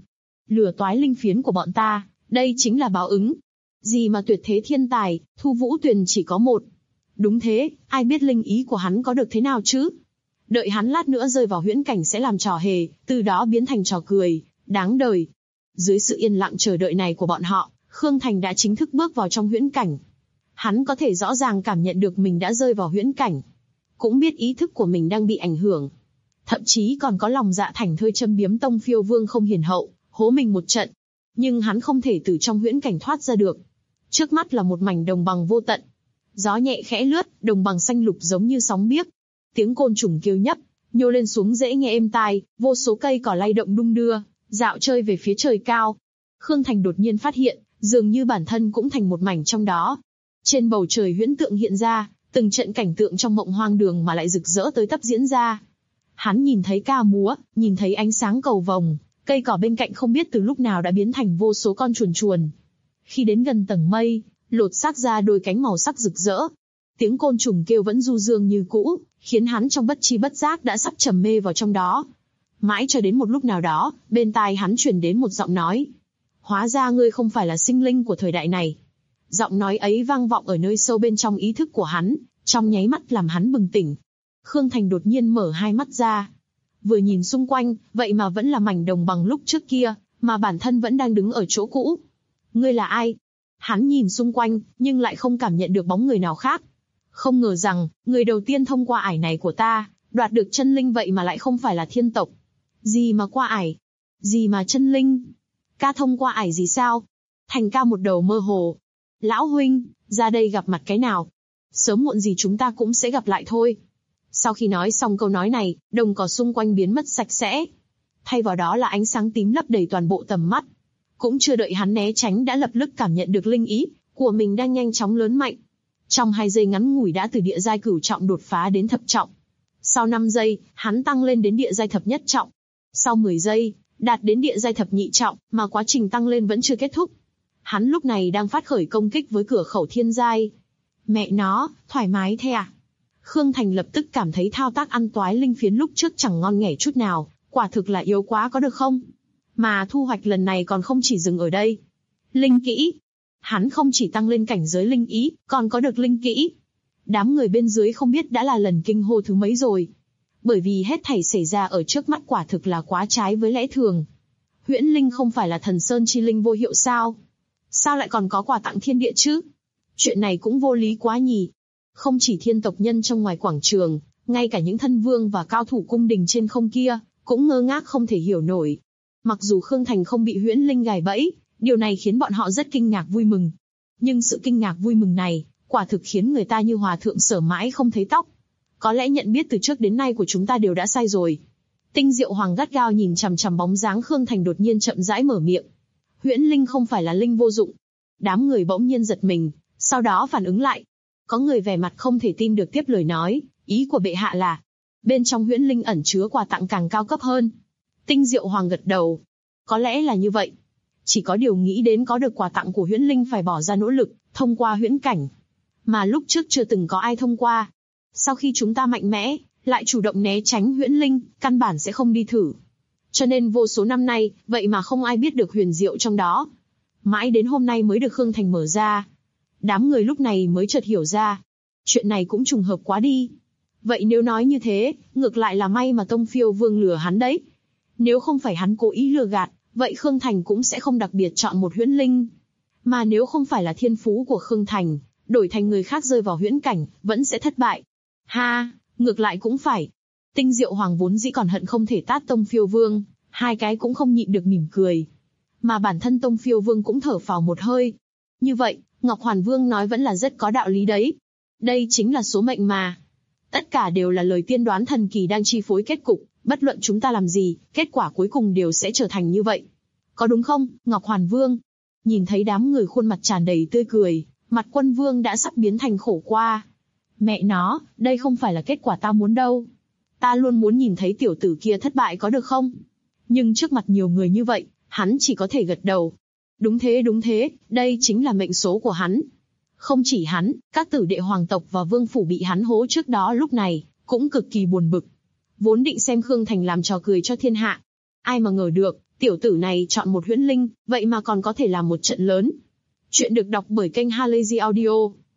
lừa toái linh phiến của bọn ta, đây chính là báo ứng. Gì mà tuyệt thế thiên tài, Thu Vũ Tuyền chỉ có một. Đúng thế, ai biết linh ý của hắn có được thế nào chứ? Đợi hắn lát nữa rơi vào huyễn cảnh sẽ làm trò hề, từ đó biến thành trò cười, đáng đời. Dưới sự yên lặng chờ đợi này của bọn họ, Khương Thành đã chính thức bước vào trong huyễn cảnh. Hắn có thể rõ ràng cảm nhận được mình đã rơi vào huyễn cảnh. Cũng biết ý thức của mình đang bị ảnh hưởng. Thậm chí còn có lòng dạ thảnh thơi châm biếm Tông Phiêu Vương không hiền hậu, hố mình một trận. Nhưng hắn không thể từ trong huyễn cảnh thoát ra được. Trước mắt là một mảnh đồng bằng vô tận. Gió nhẹ khẽ lướt, đồng bằng xanh lục giống như sóng biếc. Tiếng côn trùng kêu nhấp, nhô lên xuống dễ nghe êm tai, vô số cây cỏ lay động đung đưa, dạo chơi về phía trời cao. Khương Thành đột nhiên phát hiện, dường như bản thân cũng thành một mảnh trong đó. Trên bầu trời huyễn tượng hiện ra, từng trận cảnh tượng trong mộng hoang đường mà lại rực rỡ tới tấp diễn ra. Hắn nhìn thấy ca múa, nhìn thấy ánh sáng cầu vồng, cây cỏ bên cạnh không biết từ lúc nào đã biến thành vô số con chuồn chuồn. Khi đến gần tầng mây, lột xác ra đôi cánh màu sắc rực rỡ. Tiếng côn trùng kêu vẫn du dương như cũ, khiến hắn trong bất chi bất giác đã sắp trầm mê vào trong đó. Mãi cho đến một lúc nào đó, bên tai hắn truyền đến một giọng nói. Hóa ra ngươi không phải là sinh linh của thời đại này. Giọng nói ấy vang vọng ở nơi sâu bên trong ý thức của hắn, trong nháy mắt làm hắn bừng tỉnh. Khương Thành đột nhiên mở hai mắt ra. Vừa nhìn xung quanh, vậy mà vẫn là mảnh đồng bằng lúc trước kia, mà bản thân vẫn đang đứng ở chỗ cũ. Ngươi là ai? Hắn nhìn xung quanh, nhưng lại không cảm nhận được bóng người nào khác. Không ngờ rằng, người đầu tiên thông qua ải này của ta, đoạt được chân linh vậy mà lại không phải là thiên tộc. Gì mà qua ải? Gì mà chân linh? Ca thông qua ải gì sao? Thành ca một đầu mơ hồ. Lão huynh, ra đây gặp mặt cái nào? Sớm muộn gì chúng ta cũng sẽ gặp lại thôi. Sau khi nói xong câu nói này, đồng cỏ xung quanh biến mất sạch sẽ. Thay vào đó là ánh sáng tím lấp đầy toàn bộ tầm mắt. Cũng chưa đợi hắn né tránh đã lập tức cảm nhận được linh ý của mình đang nhanh chóng lớn mạnh. Trong 2 giây ngắn ngủi đã từ địa giai cửu trọng đột phá đến thập trọng. Sau 5 giây, hắn tăng lên đến địa giai thập nhất trọng. Sau 10 giây, đạt đến địa giai thập nhị trọng, mà quá trình tăng lên vẫn chưa kết thúc. Hắn lúc này đang phát khởi công kích với cửa khẩu thiên giai. Mẹ nó, thoải mái thế à? Khương Thành lập tức cảm thấy thao tác ăn toái linh phiến lúc trước chẳng ngon nghẻ chút nào, quả thực là yếu quá có được không? Mà thu hoạch lần này còn không chỉ dừng ở đây. Linh kỹ. Hắn không chỉ tăng lên cảnh giới linh ý, còn có được linh kỹ. Đám người bên dưới không biết đã là lần kinh hô thứ mấy rồi. Bởi vì hết thảy xảy ra ở trước mắt quả thực là quá trái với lẽ thường. Huyễn linh không phải là thần sơn chi linh vô hiệu sao? Sao lại còn có quà tặng thiên địa chứ? Chuyện này cũng vô lý quá nhỉ. Không chỉ thiên tộc nhân trong ngoài quảng trường, ngay cả những thân vương và cao thủ cung đình trên không kia, cũng ngơ ngác không thể hiểu nổi. Mặc dù Khương Thành không bị huyễn linh gài bẫy, điều này khiến bọn họ rất kinh ngạc vui mừng. Nhưng sự kinh ngạc vui mừng này, quả thực khiến người ta như hòa thượng sở mãi không thấy tóc. Có lẽ nhận biết từ trước đến nay của chúng ta đều đã sai rồi. Tinh Diệu Hoàng gắt gao nhìn chằm chằm bóng dáng Khương Thành đột nhiên chậm rãi mở miệng. Huyễn linh không phải là linh vô dụng. Đám người bỗng nhiên giật mình, sau đó phản ứng lại. Có người vẻ mặt không thể tin được tiếp lời nói, ý của bệ hạ là, bên trong huyễn linh ẩn chứa quà tặng càng cao cấp hơn. Tinh Diệu Hoàng gật đầu. Có lẽ là như vậy. Chỉ có điều nghĩ đến có được quà tặng của huyễn linh phải bỏ ra nỗ lực, thông qua huyễn cảnh. Mà lúc trước chưa từng có ai thông qua. Sau khi chúng ta mạnh mẽ, lại chủ động né tránh huyễn linh, căn bản sẽ không đi thử. Cho nên vô số năm nay, vậy mà không ai biết được huyền diệu trong đó. Mãi đến hôm nay mới được Khương Thành mở ra. Đám người lúc này mới chợt hiểu ra. Chuyện này cũng trùng hợp quá đi. Vậy nếu nói như thế, ngược lại là may mà Tông Phiêu Vương lừa hắn đấy. Nếu không phải hắn cố ý lừa gạt, vậy Khương Thành cũng sẽ không đặc biệt chọn một huyễn linh. Mà nếu không phải là thiên phú của Khương Thành, đổi thành người khác rơi vào huyễn cảnh, vẫn sẽ thất bại. Ha, ngược lại cũng phải. Tinh Diệu Hoàng vốn dĩ còn hận không thể tát Tông Phiêu Vương, hai cái cũng không nhịn được mỉm cười. Mà bản thân Tông Phiêu Vương cũng thở phào một hơi. Như vậy, Ngọc Hoàn Vương nói vẫn là rất có đạo lý đấy. Đây chính là số mệnh mà. Tất cả đều là lời tiên đoán thần kỳ đang chi phối kết cục, bất luận chúng ta làm gì, kết quả cuối cùng đều sẽ trở thành như vậy. Có đúng không, Ngọc Hoàn Vương? Nhìn thấy đám người khuôn mặt tràn đầy tươi cười, mặt Quân Vương đã sắp biến thành khổ qua. Mẹ nó, đây không phải là kết quả ta muốn đâu. Ta luôn muốn nhìn thấy tiểu tử kia thất bại có được không? Nhưng trước mặt nhiều người như vậy, hắn chỉ có thể gật đầu. Đúng thế, đây chính là mệnh số của hắn. Không chỉ hắn, các tử đệ hoàng tộc và vương phủ bị hắn hố trước đó lúc này, cũng cực kỳ buồn bực. Vốn định xem Khương Thành làm trò cười cho thiên hạ. Ai mà ngờ được, Tiểu tử này chọn một huyễn linh, vậy mà còn có thể làm một trận lớn. Chuyện được đọc bởi kênh Halazy Audio.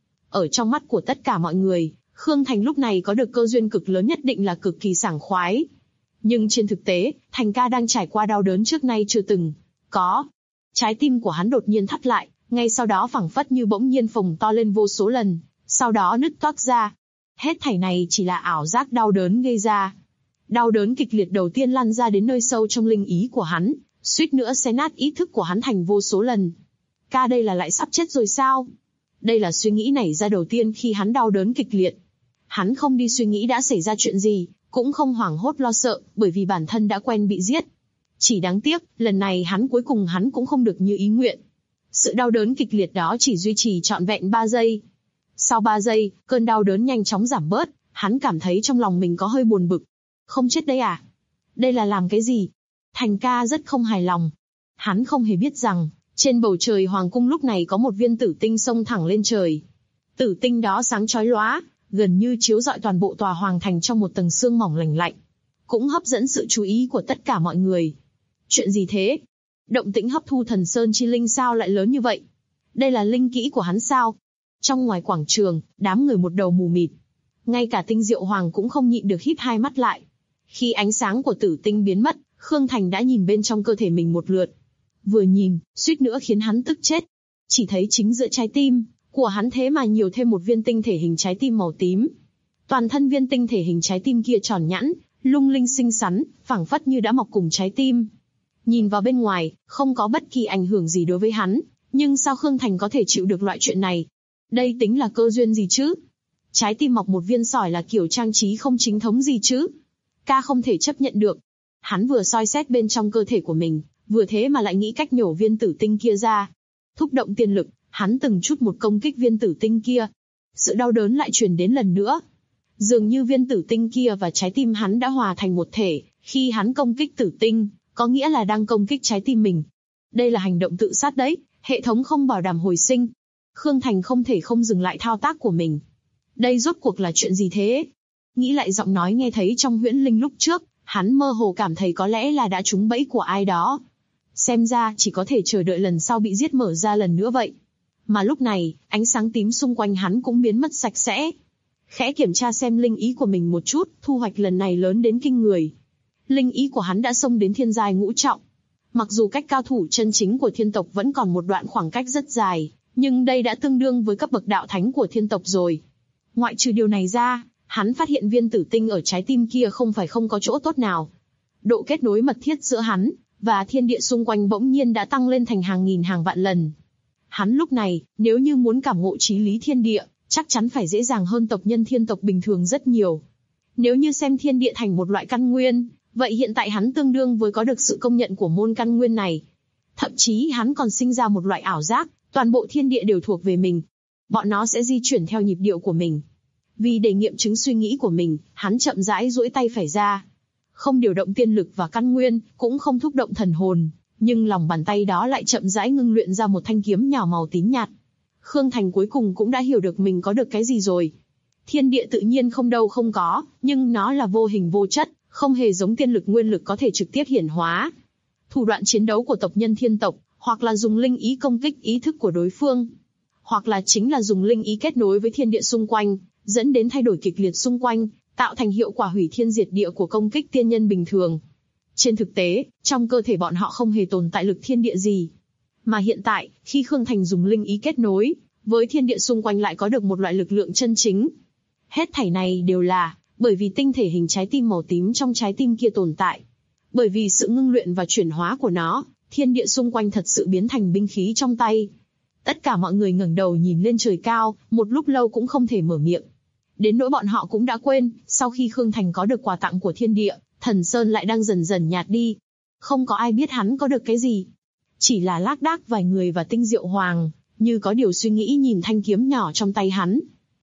Ở trong mắt của tất cả mọi người, Khương Thành lúc này có được cơ duyên cực lớn nhất định là cực kỳ sảng khoái. Nhưng trên thực tế, Thành ca đang trải qua đau đớn trước nay chưa từng có. Trái tim của hắn đột nhiên thắt lại, ngay sau đó phảng phất như bỗng nhiên phồng to lên vô số lần, sau đó nứt toác ra. Hết thảy này chỉ là ảo giác đau đớn gây ra. Đau đớn kịch liệt đầu tiên lan ra đến nơi sâu trong linh ý của hắn, suýt nữa xé nát ý thức của hắn thành vô số lần. Ca đây là lại sắp chết rồi sao? Đây là suy nghĩ nảy ra đầu tiên khi hắn đau đớn kịch liệt. Hắn không đi suy nghĩ đã xảy ra chuyện gì, cũng không hoảng hốt lo sợ, bởi vì bản thân đã quen bị giết. Chỉ đáng tiếc, lần này cuối cùng hắn cũng không được như ý nguyện. Sự đau đớn kịch liệt đó chỉ duy trì trọn vẹn 3 giây. Sau 3 giây, cơn đau đớn nhanh chóng giảm bớt, hắn cảm thấy trong lòng mình có hơi buồn bực. Không chết đây à? Đây là làm cái gì? Thành ca rất không hài lòng. Hắn không hề biết rằng, trên bầu trời hoàng cung lúc này có một viên tử tinh xông thẳng lên trời. Tử tinh đó sáng chói lóa, gần như chiếu rọi toàn bộ tòa hoàng thành trong một tầng sương mỏng lạnh lạnh. Cũng hấp dẫn sự chú ý của tất cả mọi người. Chuyện gì thế? Động tĩnh hấp thu thần sơn chi linh sao lại lớn như vậy? Đây là linh kỹ của hắn sao? Trong ngoài quảng trường, đám người một đầu mù mịt. Ngay cả Tinh Diệu Hoàng cũng không nhịn được híp hai mắt lại. Khi ánh sáng của tử tinh biến mất, Khương Thành đã nhìn bên trong cơ thể mình một lượt. Vừa nhìn, suýt nữa khiến hắn tức chết. Chỉ thấy chính giữa trái tim của hắn thế mà nhiều thêm một viên tinh thể hình trái tim màu tím. Toàn thân viên tinh thể hình trái tim kia tròn nhẵn, lung linh xinh xắn, phảng phất như đã mọc cùng trái tim. Nhìn vào bên ngoài, không có bất kỳ ảnh hưởng gì đối với hắn, nhưng sao Khương Thành có thể chịu được loại chuyện này? Đây tính là cơ duyên gì chứ? Trái tim mọc một viên sỏi là kiểu trang trí không chính thống gì chứ? Ca không thể chấp nhận được. Hắn vừa soi xét bên trong cơ thể của mình, vừa thế mà lại nghĩ cách nhổ viên tử tinh kia ra. Thúc động tiên lực, hắn từng chút một công kích viên tử tinh kia. Sự đau đớn lại truyền đến lần nữa. Dường như viên tử tinh kia và trái tim hắn đã hòa thành một thể, khi hắn công kích tử tinh, có nghĩa là đang công kích trái tim mình. Đây là hành động tự sát đấy, hệ thống không bảo đảm hồi sinh. Khương Thành không thể không dừng lại thao tác của mình. Đây rốt cuộc là chuyện gì thế? Nghĩ lại giọng nói nghe thấy trong huyễn linh lúc trước, hắn mơ hồ cảm thấy có lẽ là đã trúng bẫy của ai đó. Xem ra chỉ có thể chờ đợi lần sau bị giết mở ra lần nữa vậy. Mà lúc này, ánh sáng tím xung quanh hắn cũng biến mất sạch sẽ. Khẽ kiểm tra xem linh ý của mình một chút, thu hoạch lần này lớn đến kinh người. Linh ý của hắn đã xông đến thiên giai ngũ trọng. Mặc dù cách cao thủ chân chính của thiên tộc vẫn còn một đoạn khoảng cách rất dài, nhưng đây đã tương đương với cấp bậc đạo thánh của thiên tộc rồi. Ngoại trừ điều này ra, hắn phát hiện viên tử tinh ở trái tim kia không phải không có chỗ tốt nào. Độ kết nối mật thiết giữa hắn và thiên địa xung quanh bỗng nhiên đã tăng lên thành hàng nghìn hàng vạn lần. Hắn lúc này, nếu như muốn cảm ngộ chí lý thiên địa, chắc chắn phải dễ dàng hơn tộc nhân thiên tộc bình thường rất nhiều. Nếu như xem thiên địa thành một loại căn nguyên, vậy hiện tại hắn tương đương với có được sự công nhận của môn căn nguyên này. Thậm chí hắn còn sinh ra một loại ảo giác, toàn bộ thiên địa đều thuộc về mình. Bọn nó sẽ di chuyển theo nhịp điệu của mình. Vì để nghiệm chứng suy nghĩ của mình, hắn chậm rãi duỗi tay phải ra. Không điều động tiên lực và căn nguyên, cũng không thúc động thần hồn, nhưng lòng bàn tay đó lại chậm rãi ngưng luyện ra một thanh kiếm nhỏ màu tím nhạt. Khương Thành cuối cùng cũng đã hiểu được mình có được cái gì rồi. Thiên địa tự nhiên không đâu không có, nhưng nó là vô hình vô chất, không hề giống tiên lực nguyên lực có thể trực tiếp hiển hóa. Thủ đoạn chiến đấu của tộc nhân thiên tộc, hoặc là dùng linh ý công kích ý thức của đối phương, hoặc là chính là dùng linh ý kết nối với thiên địa xung quanh, dẫn đến thay đổi kịch liệt xung quanh, tạo thành hiệu quả hủy thiên diệt địa của công kích tiên nhân bình thường. Trên thực tế, trong cơ thể bọn họ không hề tồn tại lực thiên địa gì. Mà hiện tại, khi Khương Thành dùng linh ý kết nối, với thiên địa xung quanh lại có được một loại lực lượng chân chính. Hết thảy này đều là bởi vì tinh thể hình trái tim màu tím trong trái tim kia tồn tại. Bởi vì sự ngưng luyện và chuyển hóa của nó, thiên địa xung quanh thật sự biến thành binh khí trong tay. Tất cả mọi người ngẩng đầu nhìn lên trời cao, một lúc lâu cũng không thể mở miệng. Đến nỗi bọn họ cũng đã quên, sau khi Khương Thành có được quà tặng của thiên địa, thần sơn lại đang dần dần nhạt đi. Không có ai biết hắn có được cái gì. Chỉ là lác đác vài người và Tinh Diệu Hoàng, như có điều suy nghĩ nhìn thanh kiếm nhỏ trong tay hắn.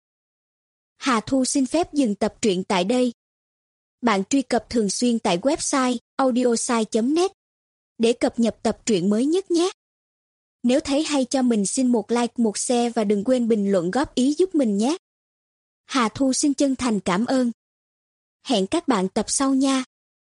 Hà Thu xin phép dừng tập truyện tại đây. Bạn truy cập thường xuyên tại website audiosai.net để cập nhật tập truyện mới nhất nhé. Nếu thấy hay cho mình xin một like, một share và đừng quên bình luận góp ý giúp mình nhé. Hà Thu xin chân thành cảm ơn. Hẹn các bạn tập sau nha.